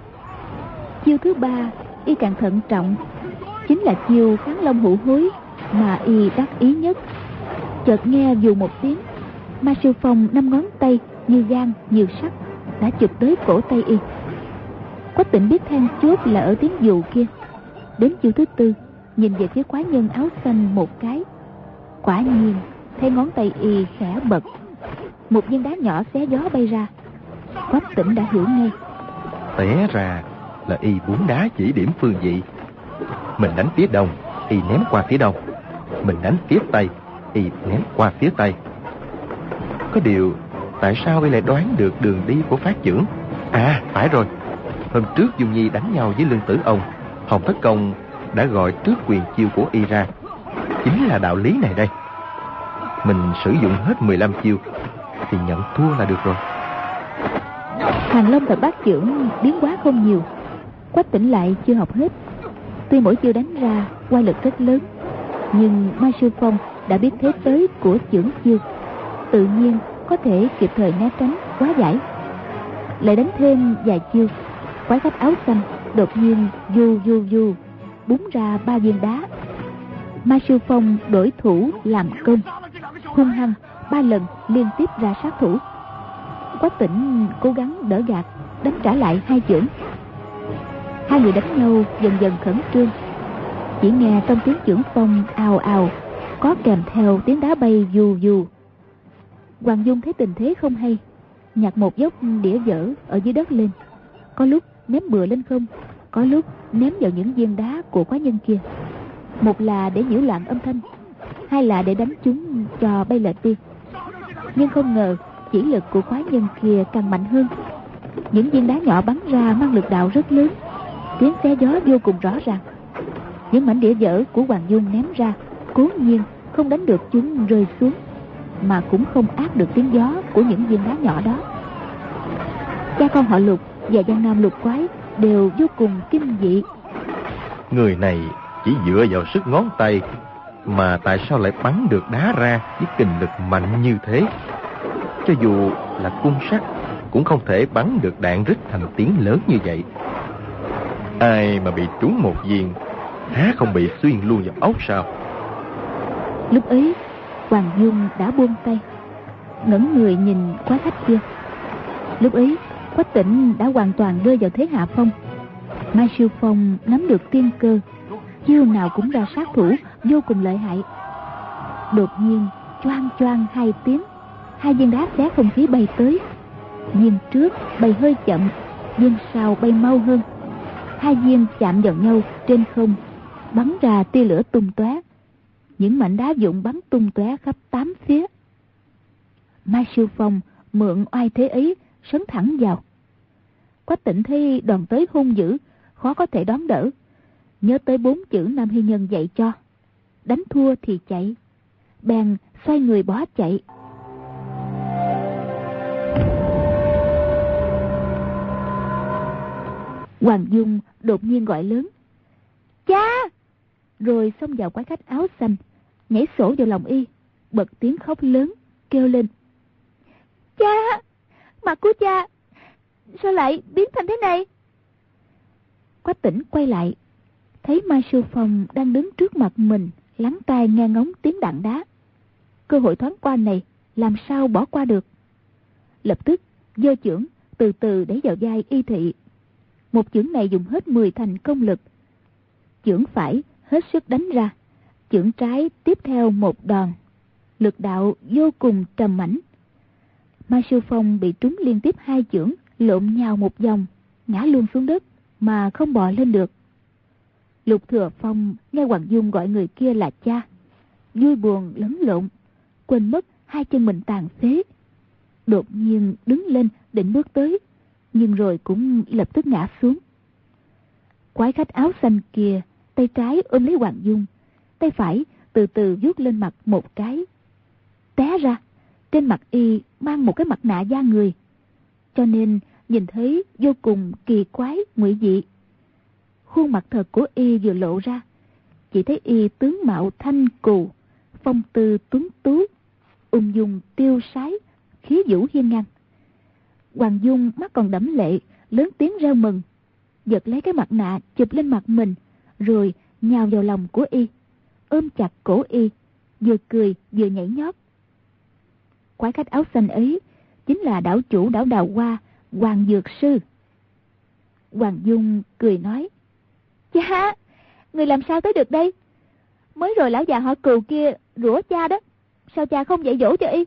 Chiêu thứ ba Y càng thận trọng, chính là chiêu Kháng Long Hữu Hối mà Y đắc ý nhất. Chợt nghe dù một tiếng, Mai Sư Phong 5 ngón tay như gan như sắt đã chụp tới cổ tay Y. Quách Tĩnh biết then chốt là ở tiếng dù kia. Đến chiêu thứ tư, nhìn về phía quái nhân áo xanh một cái, quả nhiên thấy ngón tay Y khẽ bật, một viên đá nhỏ xé gió bay ra. Quách Tĩnh đã hiểu ngay, Té ra là Y búng đá chỉ điểm phương vị. Mình đánh phía đông, Y ném qua phía đông. Mình đánh phía tây, Y ném qua phía tây. Có điều, tại sao Y lại đoán được đường đi của phát chưởng? À, phải rồi. Hôm trước Dung Nhi đánh nhau với Lương Tử Ông, Hồng Thất Công đã gọi trước quyền chiêu của Y ra. Chính là đạo lý này đây. Mình sử dụng hết 15 chiêu thì nhận thua là được rồi. Hàng Long Thập Bát Chưởng biến hóa không nhiều, Quách Tĩnh lại chưa học hết. Tuy mỗi chiêu đánh ra oai lực rất lớn, nhưng Mai Sư Phong đã biết thế tới của chưởng chiêu, tự nhiên có thể kịp thời né tránh hóa giải. Lại đánh thêm vài chiêu, quái khách áo xanh đột nhiên du búng ra 3 viên đá. Mai Sư Phong đổi thủ làm công, hung hăng 3 lần liên tiếp ra sát thủ. Quách Tĩnh cố gắng đỡ gạt, đánh trả lại 2 chưởng. Hai người đánh nhau dần dần khẩn trương. Chỉ nghe trong tiếng chưởng phong ào ào có kèm theo tiếng đá bay dù dù. Hoàng Dung thấy tình thế không hay, nhặt một dốc đĩa vỡ ở dưới đất lên, có lúc ném bừa lên không, có lúc ném vào những viên đá của quái nhân kia. Một là để nhiễu loạn âm thanh, hai là để đánh chúng cho bay lệch đi. Nhưng không ngờ chỉ lực của quái nhân kia càng mạnh hơn. Những viên đá nhỏ bắn ra mang lực đạo rất lớn, tiếng xé gió vô cùng rõ ràng. Những mảnh đĩa vỡ của Hoàng Dung ném ra cố nhiên không đánh được chúng rơi xuống, mà cũng không át được tiếng gió của những viên đá nhỏ đó. Cha con họ Lục và Giang Nam Lục Quái đều vô cùng kinh dị. Người này chỉ dựa vào sức ngón tay mà tại sao lại bắn được đá ra với kình lực mạnh như thế? Cho dù là cung sắt cũng không thể bắn được đạn rít thành tiếng lớn như vậy. Ai mà bị trúng một viên, há không bị xuyên luôn vào ốc sao? Lúc ấy Hoàng Dung đã buông tay, ngẩng người nhìn quái khách kia. Lúc ấy Quách Tĩnh đã hoàn toàn rơi vào thế hạ phong. Mai Sư Phong nắm được tiên cơ, chiêu nào cũng ra sát thủ vô cùng lợi hại. Đột nhiên choang choang 2 tiếng, 2 viên đá xé không khí bay tới. Viên trước bay hơi chậm, viên sau bay mau hơn. 2 viên chạm vào nhau trên không, bắn ra tia lửa tung tóe. Những mảnh đá vụn bắn tung tóe khắp 8 phía. Mai Sư Phong mượn oai thế ấy sấn thẳng vào. Quách Tĩnh thấy đòn tới hung dữ, khó có thể đón đỡ. Nhớ tới 4 chữ Nam Hy Nhân dạy cho: đánh thua thì chạy. Bèn xoay người bỏ chạy. Hoàng Dung đột nhiên gọi lớn: cha! Rồi xông vào quái khách áo xanh, nhảy sổ vào lòng y, bật tiếng khóc lớn, kêu lên: cha! Mặt của cha sao lại biến thành thế này? Quách Tĩnh quay lại, thấy Mai Sư Phong đang đứng trước mặt mình, lắng tai nghe ngóng tiếng đạn đá. Cơ hội thoáng qua này làm sao bỏ qua được. Lập tức giơ chưởng từ từ đẩy vào vai y thị. Một chưởng này dùng hết 10 thành công lực. Chưởng phải hết sức đánh ra, chưởng trái tiếp theo một đòn, lực đạo vô cùng trầm mãnh. Mai Sư Phong bị trúng liên tiếp 2 chưởng, lộn nhào một vòng, ngã luôn xuống đất mà không bò lên được. Lục Thừa Phong nghe Hoàng Dung gọi người kia là cha, vui buồn lẫn lộn, quên mất 2 chân mình tàn phế. Đột nhiên đứng lên định bước tới, nhưng rồi cũng lập tức ngã xuống. Quái khách áo xanh kia tay trái ôm lấy Hoàng Dung, tay phải từ từ vuốt lên mặt một cái. Té ra trên mặt y mang một cái mặt nạ da người, cho nên nhìn thấy vô cùng kỳ quái ngụy dị. Khuôn mặt thật của y vừa lộ ra, chỉ thấy y tướng mạo thanh cù, phong tư tuấn tú, ung dung tiêu sái, khí vũ hiên ngang. Hoàng Dung mắt còn đẫm lệ, lớn tiếng reo mừng, giật lấy cái mặt nạ chụp lên mặt mình, rồi nhào vào lòng của y, ôm chặt cổ y, vừa cười vừa nhảy nhót. Quái khách áo xanh ấy chính là đảo chủ đảo Đào Hoa, Hoàng Dược Sư. Hoàng Dung cười nói: cha, người làm sao tới được đây? Mới rồi lão già họ Cừu kia rủa cha đó, sao cha không dạy dỗ cho y?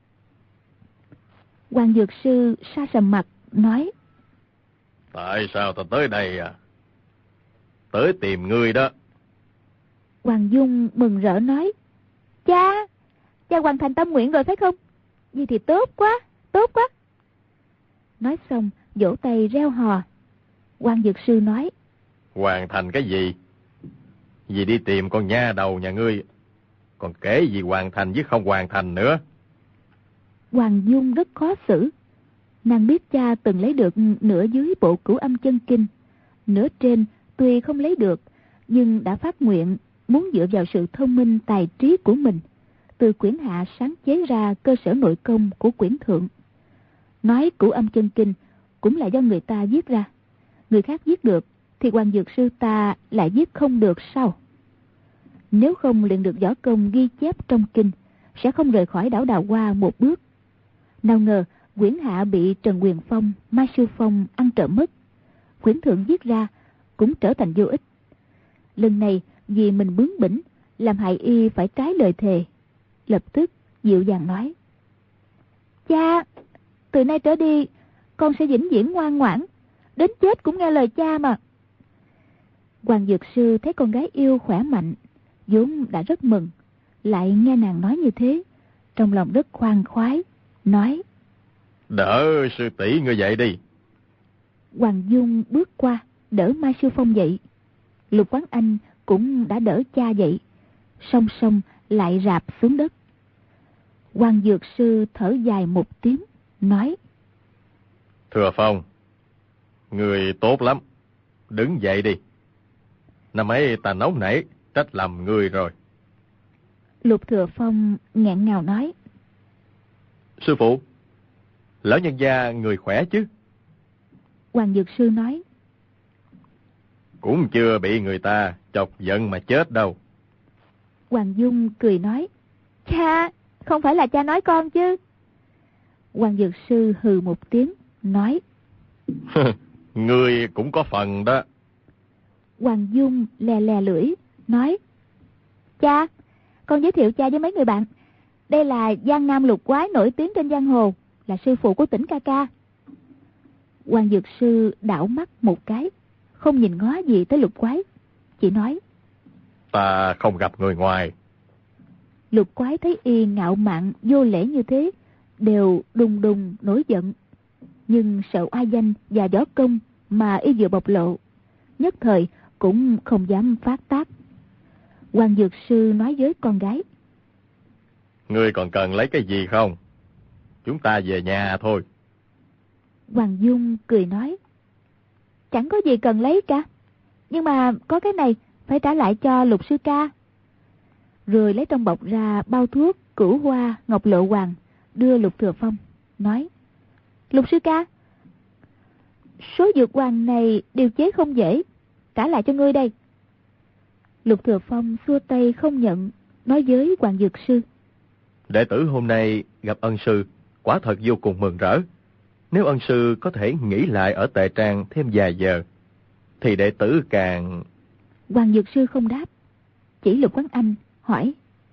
Hoàng Dược Sư sa sầm mặt nói: tại sao ta tới đây à? Tới tìm ngươi đó. Hoàng Dung mừng rỡ nói: cha hoàn thành tâm nguyện rồi phải không? Vậy thì tốt quá, tốt quá. Nói xong vỗ tay reo hò. Hoàng Dược Sư nói: hoàn thành cái gì? Vì đi tìm con nha đầu nhà ngươi, còn kể gì hoàn thành với không hoàn thành nữa. Hoàng Dung rất khó xử. Nàng biết cha từng lấy được nửa dưới bộ Cửu Âm Chân Kinh, nửa trên tuy không lấy được, nhưng đã phát nguyện muốn dựa vào sự thông minh tài trí của mình, từ quyển hạ sáng chế ra cơ sở nội công của quyển thượng. Nói Cửu Âm Chân Kinh cũng là do người ta viết ra, người khác viết được thì Hoàng Dược Sư ta lại viết không được sao? Nếu không luyện được võ công ghi chép trong kinh, sẽ không rời khỏi đảo Đào Hoa một bước. Nào ngờ quyển hạ bị Trần Quyền Phong, Mai Sư Phong ăn trộm mất. Quyển thượng viết ra cũng trở thành vô ích. Lần này vì mình bướng bỉnh, làm hại y phải trái lời thề. Lập tức dịu dàng nói: Cha, từ nay trở đi con sẽ vĩnh viễn ngoan ngoãn, đến chết cũng nghe lời cha mà. Hoàng Dược Sư thấy con gái yêu khỏe mạnh, vốn đã rất mừng, lại nghe nàng nói như thế, trong lòng rất khoan khoái, nói: Đỡ sư tỷ ngươi dậy đi. Hoàng Dung bước qua đỡ Mai Sư Phong dậy. Lục Quán Anh cũng đã đỡ cha dậy, song song lại rạp xuống đất. Hoàng Dược Sư thở dài một tiếng, nói: Thừa Phong, người tốt lắm, đứng dậy đi. Năm ấy ta nóng nảy trách lầm ngươi rồi. Lục Thừa Phong nghẹn ngào nói: Sư phụ, lão nhân gia người khỏe chứ? Hoàng Dược Sư nói: Cũng chưa bị người ta chọc giận mà chết đâu. Hoàng Dung cười nói: Cha, không phải là cha nói con chứ? Hoàng Dược Sư hừ một tiếng, nói: Ngươi cũng có phần đó. Hoàng Dung lè lè lưỡi, nói: Cha, con giới thiệu cha với mấy người bạn. Đây là Giang Nam Lục Quái nổi tiếng trên giang hồ, là sư phụ của Tỉnh ca ca. Hoàng Dược Sư đảo mắt một cái, không nhìn ngó gì tới Lục Quái, chỉ nói: Ta không gặp người ngoài. Lục Quái thấy y ngạo mạn vô lễ như thế, đều đùng đùng nổi giận. Nhưng sợ oai danh và võ công mà y vừa bộc lộ, nhất thời cũng không dám phát tác. Hoàng Dược Sư nói với con gái: Ngươi còn cần lấy cái gì không? Chúng ta về nhà thôi. Hoàng Dung cười nói: Chẳng có gì cần lấy cả, nhưng mà có cái này phải trả lại cho Lục sư ca. Rồi lấy trong bọc ra bao thuốc Cửu Hoa Ngọc Lộ Hoàng, đưa Lục Thừa Phong, nói: Lục sư ca, số dược hoàng này điều chế không dễ, trả lại cho ngươi đây. Lục Thừa Phong xua tay không nhận, nói với Hoàng Dược Sư: Đệ tử hôm nay gặp ân sư, quả thật vô cùng mừng rỡ. Nếu ân sư có thể nghỉ lại ở Tề Trang thêm vài giờ, thì đệ tử càng... Hoàng Dược Sư không đáp, chỉ Lục Quán Anh hỏi: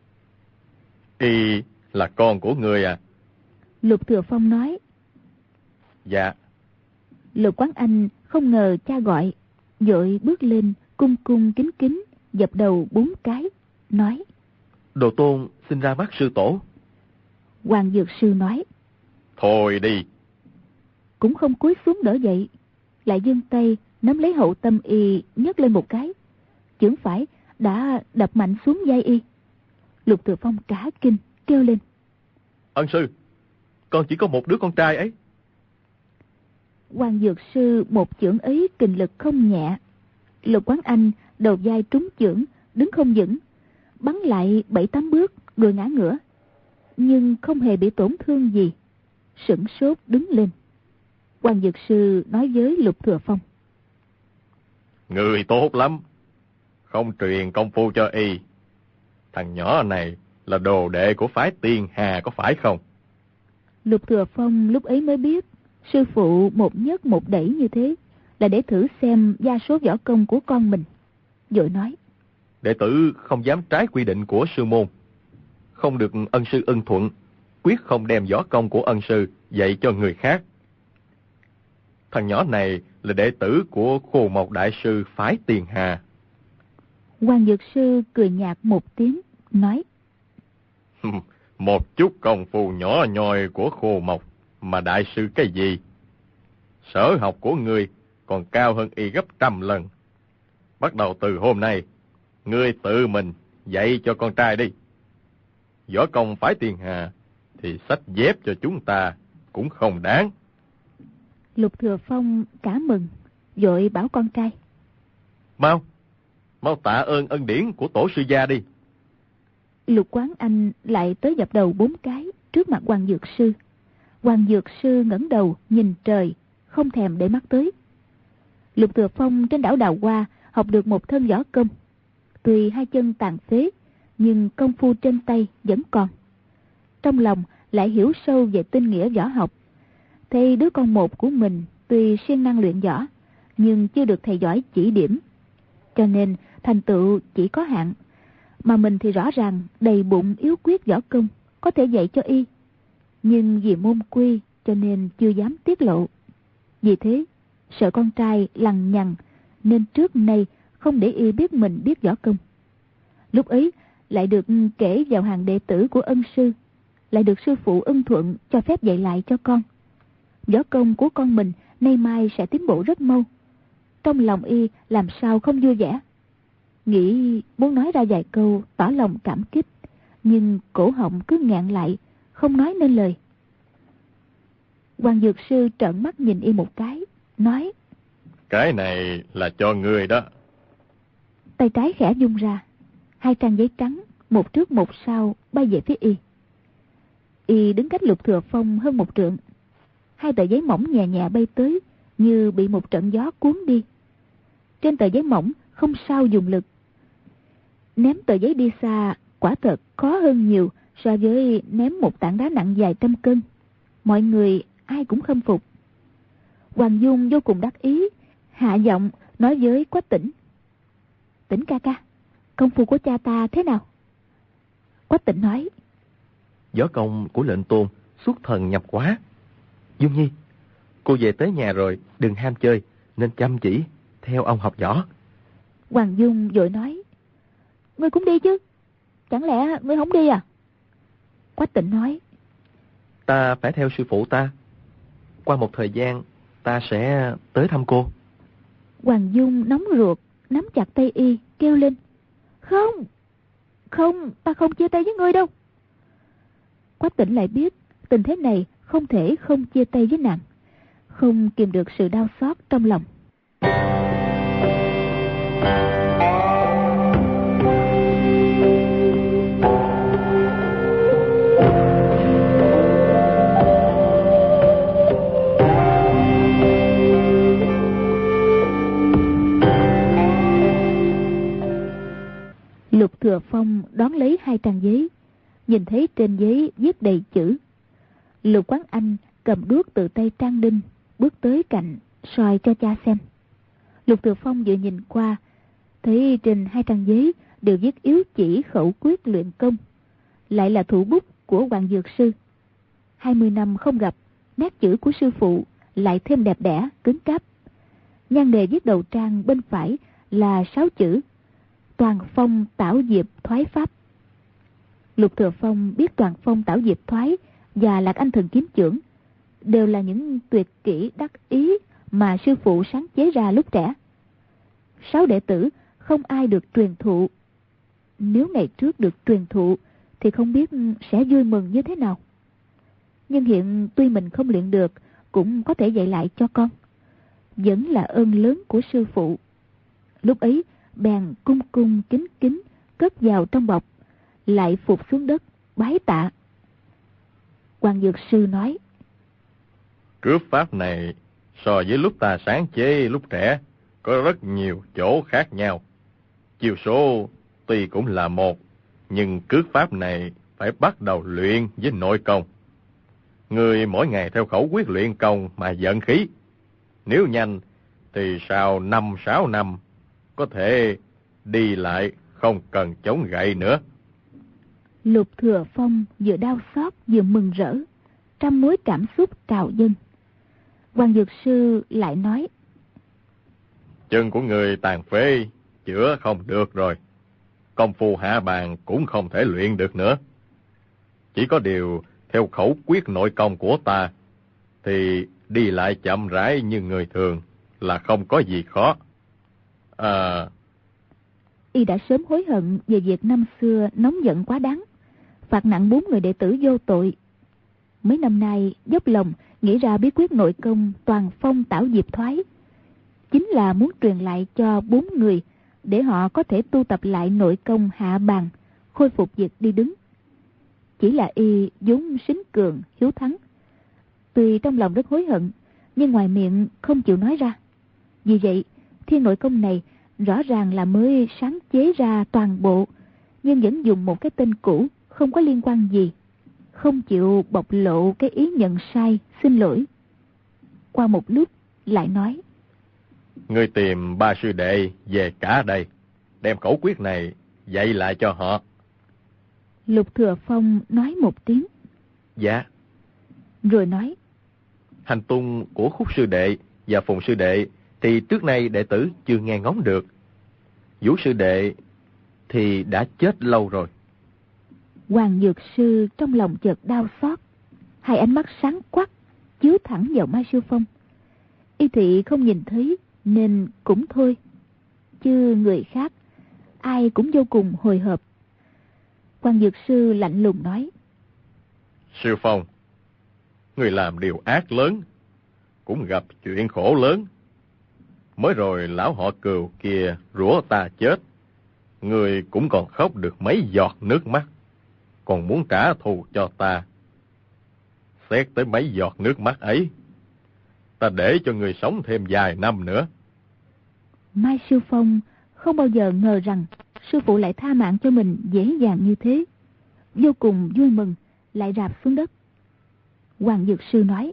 Y là con của ngươi à? Lục Thừa Phong nói: Dạ. Lục Quán Anh không ngờ cha gọi, vội bước lên cung cung kính kính dập đầu 4 cái, nói: Đồ tôn xin ra mắt sư tổ. Hoàng Dược Sư nói: Thôi đi. Cũng không cúi xuống đỡ dậy, lại giương tay nắm lấy hậu tâm y nhấc lên một cái, chưởng phải đã đập mạnh xuống vai y. Lục Thừa Phong cả kinh kêu lên: Ân sư, con chỉ có một đứa con trai ấy. Hoàng Dược Sư một chưởng ấy kình lực không nhẹ. Lục Quán Anh đầu vai trúng chưởng, đứng không vững, bắn lại 7-8 bước rồi ngã ngửa, nhưng không hề bị tổn thương gì, sửng sốt đứng lên. Hoàng Dược Sư nói với Lục Thừa Phong: Người tốt lắm, không truyền công phu cho y. Thằng nhỏ này là đồ đệ của phái Tiên Hà có phải không? Lục Thừa Phong lúc ấy mới biết sư phụ một nhấc một đẩy như thế là để thử xem gia số võ công của con mình, vội nói: Đệ tử không dám trái quy định của sư môn, không được ân sư ưng thuận, quyết không đem võ công của ân sư dạy cho người khác. Thằng nhỏ này là đệ tử của Khô Mộc đại sư phái Tiền Hà. Hoàng Dược Sư cười nhạt một tiếng, nói: Một chút công phu nhỏ nhoi của Khô Mộc mà đại sư cái gì? Sở học của ngươi còn cao hơn y gấp 100 lần. Bắt đầu từ hôm nay, ngươi tự mình dạy cho con trai đi. Võ công phái Tiền Hà thì sách dép cho chúng ta cũng không đáng. Lục Thừa Phong cả mừng, vội bảo con trai: Mau tạ ơn ân điển của tổ sư gia đi. Lục Quán Anh lại tới dập đầu 4 cái trước mặt Hoàng Dược Sư. Hoàng Dược Sư ngẩng đầu nhìn trời, không thèm để mắt tới. Lục Thừa Phong trên đảo Đào Hoa học được một thân võ công, Tuy hai chân tàn phế, nhưng công phu trên tay vẫn còn. Trong lòng lại hiểu sâu về tinh nghĩa võ học. Thấy đứa con một của mình tuy siêng năng luyện võ, nhưng chưa được thầy giỏi chỉ điểm, cho nên thành tựu chỉ có hạn. Mà mình thì rõ ràng đầy bụng yếu quyết võ công, có thể dạy cho y, nhưng vì môn quy cho nên chưa dám tiết lộ. Vì thế sợ con trai lằng nhằng, nên trước nay không để y biết mình biết võ công. Lúc ấy lại được kể vào hàng đệ tử của ân sư, lại được sư phụ ưng thuận cho phép dạy lại cho con. Võ công của con mình nay mai sẽ tiến bộ rất mau. Trong lòng y làm sao không vui vẻ, nghĩ muốn nói ra vài câu tỏ lòng cảm kích, nhưng cổ họng cứ nghẹn lại, không nói nên lời. Hoàng dược sư trợn mắt nhìn y một cái, nói: Cái này là cho ngươi đó. Tay trái khẽ vung ra, hai trang giấy trắng, một trước một sau bay về phía y. Y đứng cách Lục Thừa Phong hơn một trượng. Hai tờ giấy mỏng nhẹ nhẹ bay tới, như bị một trận gió cuốn đi. Trên tờ giấy mỏng không sao dùng lực. Ném tờ giấy đi xa quả thật khó hơn nhiều so với ném một tảng đá nặng vài trăm cân. Mọi người ai cũng khâm phục. Hoàng Dung vô cùng đắc ý, hạ giọng nói với Quách Tĩnh: Tĩnh ca ca, công phu của cha ta thế nào? Quách Tĩnh nói: Võ công của lệnh tôn xuất thần nhập hóa. Dung Nhi, cô về tới nhà rồi, đừng ham chơi, nên chăm chỉ theo ông học võ. Hoàng Dung vội nói: Ngươi cũng đi chứ, chẳng lẽ ngươi không đi à? Quách Tĩnh nói: Ta phải theo sư phụ ta. Qua một thời gian ta sẽ tới thăm cô. Hoàng Dung nóng ruột, nắm chặt tay y, kêu lên: Không, không, ta không chia tay với ngươi đâu. Quách Tĩnh lại biết tình thế này không thể không chia tay với nàng, không kìm được sự đau xót trong lòng. Lục Thừa Phong đón lấy hai trang giấy, nhìn thấy trên giấy viết đầy chữ. Lục Quán Anh cầm đuốc từ tay Trang Đinh bước tới cạnh soi cho cha xem. Lục Thừa Phong vừa nhìn qua, thấy trên hai trang giấy đều viết yếu chỉ khẩu quyết luyện công, lại là thủ bút của Hoàng dược sư. 20 năm không gặp, nét chữ của sư phụ lại thêm đẹp đẽ, cứng cáp. Nhan đề viết đầu trang bên phải là 6 chữ: Toàn phong tảo diệp thoái pháp. Lục Thừa Phong biết Toàn phong tảo diệp thoái và Lạc Anh thần kiếm chưởng đều là những tuyệt kỹ đắc ý mà sư phụ sáng chế ra lúc trẻ. 6 đệ tử không ai được truyền thụ. Nếu ngày trước được truyền thụ thì không biết sẽ vui mừng như thế nào. Nhưng hiện tuy mình không luyện được, cũng có thể dạy lại cho con, vẫn là ơn lớn của sư phụ. Lúc ấy bèn cung cung kính kính cất vào trong bọc, lại phục xuống đất bái tạ. Hoàng dược sư nói: Cước pháp này so với lúc ta sáng chế lúc trẻ có rất nhiều chỗ khác nhau. Chiêu số tuy cũng là một, nhưng cước pháp này phải bắt đầu luyện với nội công. Người mỗi ngày theo khẩu quyết luyện công mà vận khí. Nếu nhanh thì sau 5-6 năm có thể đi lại không cần chống gậy nữa. Lục Thừa Phong vừa đau xót vừa mừng rỡ, trăm mối cảm xúc trào dâng. Hoàng dược sư lại nói: Chân của người tàn phế, chữa không được rồi. Công phu hạ bàn cũng không thể luyện được nữa. Chỉ có điều theo khẩu quyết nội công của ta thì đi lại chậm rãi như người thường là không có gì khó. Y đã sớm hối hận về việc năm xưa nóng giận quá đáng, phạt nặng 4 người đệ tử vô tội. Mấy năm nay dốc lòng nghĩ ra bí quyết nội công Toàn phong tảo diệp thoái, chính là muốn truyền lại cho 4 người để họ có thể tu tập lại nội công hạ bàn, khôi phục việc đi đứng. Chỉ là y vốn sính cường hiếu thắng, tuy trong lòng rất hối hận, nhưng ngoài miệng không chịu nói ra. Vì vậy thiên nội công này rõ ràng là mới sáng chế ra toàn bộ, nhưng vẫn dùng một cái tên cũ không có liên quan gì, không chịu bộc lộ cái ý nhận sai, xin lỗi. Qua một lúc lại nói: Ngươi tìm ba sư đệ về cả đây, đem khẩu quyết này dạy lại cho họ. Lục Thừa Phong nói một tiếng: Dạ. Rồi nói: Hành tung của Khúc sư đệ và Phùng sư đệ thì trước nay đệ tử chưa nghe ngóng được. Vũ sư đệ thì đã chết lâu rồi. Hoàng Dược Sư trong lòng chợt đau xót, hai ánh mắt sáng quắc chiếu thẳng vào Mai Sư Phong. Y thị không nhìn thấy nên cũng thôi, chứ người khác ai cũng vô cùng hồi hộp. Hoàng Dược Sư lạnh lùng nói: Sư Phong, người làm điều ác lớn, cũng gặp chuyện khổ lớn. Mới rồi lão họ Cừu kia rủa ta chết, người cũng còn khóc được mấy giọt nước mắt, còn muốn trả thù cho ta. Xét tới mấy giọt nước mắt ấy, ta để cho người sống thêm vài năm nữa. Mai Sư Phong không bao giờ ngờ rằng sư phụ lại tha mạng cho mình dễ dàng như thế, vô cùng vui mừng, lại rạp xuống đất. Hoàng Dược Sư nói: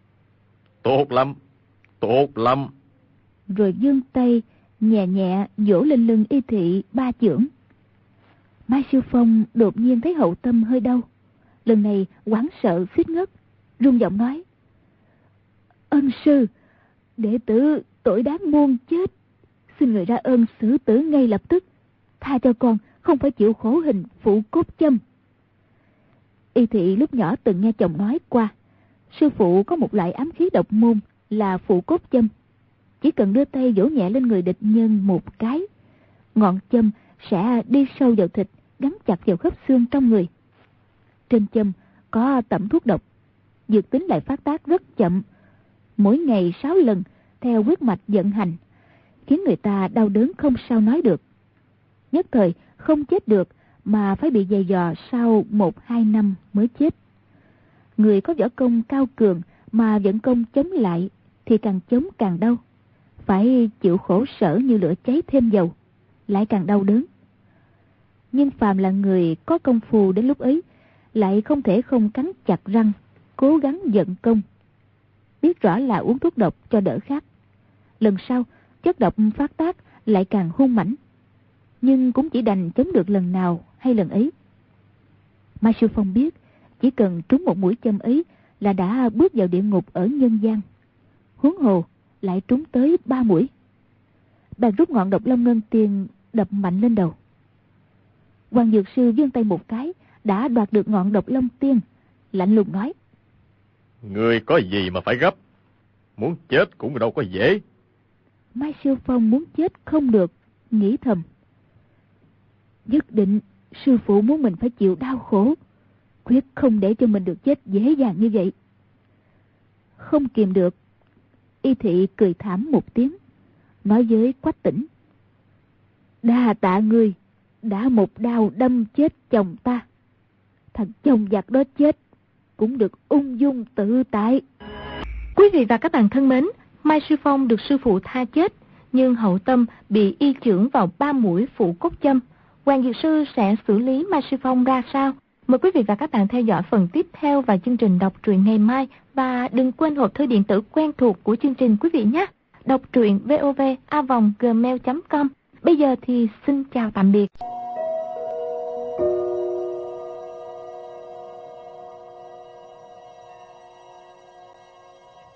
Tốt lắm, tốt lắm. Rồi giương tay nhẹ nhẹ vỗ lên lưng Y thị 3 chưởng. Mai Sư Phong đột nhiên thấy hậu tâm hơi đau, lần này hoảng sợ suýt ngất, run giọng nói: Ân sư, đệ tử tội đáng muôn chết, xin người ra ơn xử tử ngay lập tức, tha cho con không phải chịu khổ hình phụ cốt châm. Y thị lúc nhỏ từng nghe chồng nói qua, sư phụ có một loại ám khí độc môn là phụ cốt châm. Chỉ cần đưa tay vỗ nhẹ lên người địch nhân một cái, ngọn châm sẽ đi sâu vào thịt, gắn chặt vào khớp xương trong người. Trên châm có tẩm thuốc độc, dược tính lại phát tác rất chậm, mỗi ngày 6 lần theo huyết mạch vận hành, khiến người ta đau đớn không sao nói được. Nhất thời không chết được mà phải bị giày dò sau 1-2 năm mới chết. Người có võ công cao cường mà vận công chống lại thì càng chống càng đau, phải chịu khổ sở như lửa cháy thêm dầu, lại càng đau đớn. Nhưng phàm là người có công phu đến lúc ấy, lại không thể không cắn chặt răng, cố gắng vận công. Biết rõ là uống thuốc độc cho đỡ khát, lần sau chất độc phát tác lại càng hung mãnh, nhưng cũng chỉ đành chống được lần nào hay lần ấy. Mai Sư Phong biết chỉ cần trúng một mũi châm ấy là đã bước vào địa ngục ở nhân gian, huống hồ lại trúng tới 3 mũi. Bèn rút ngọn độc long ngân tiền đập mạnh lên đầu. Hoàng Dược Sư vươn tay một cái đã đoạt được ngọn độc long tiên, lạnh lùng nói: Ngươi có gì mà phải gấp, muốn chết cũng đâu có dễ. Mai Sư Phong muốn chết không được, nghĩ thầm: nhất định sư phụ muốn mình phải chịu đau khổ, quyết không để cho mình được chết dễ dàng như vậy. Không kìm được, Y thị cười thảm một tiếng, nói với Quách Tĩnh: đa tạ ngươi đã một đao đâm chết chồng ta, thằng chồng giặc đó chết cũng được ung dung tự tại. Quý vị và các bạn thân mến, Mai Sư Phong được sư phụ tha chết, nhưng hậu tâm bị y chưởng vào 3 mũi phụ cốt châm. Hoàng Dược Sư sẽ xử lý Mai Sư Phong ra sao? Mời quý vị và các bạn theo dõi phần tiếp theo vào chương trình đọc truyện ngày mai, và đừng quên hộp thư điện tử quen thuộc của chương trình quý vị nhé. Đọc truyện vov@gmail.com. Bây giờ thì xin chào tạm biệt.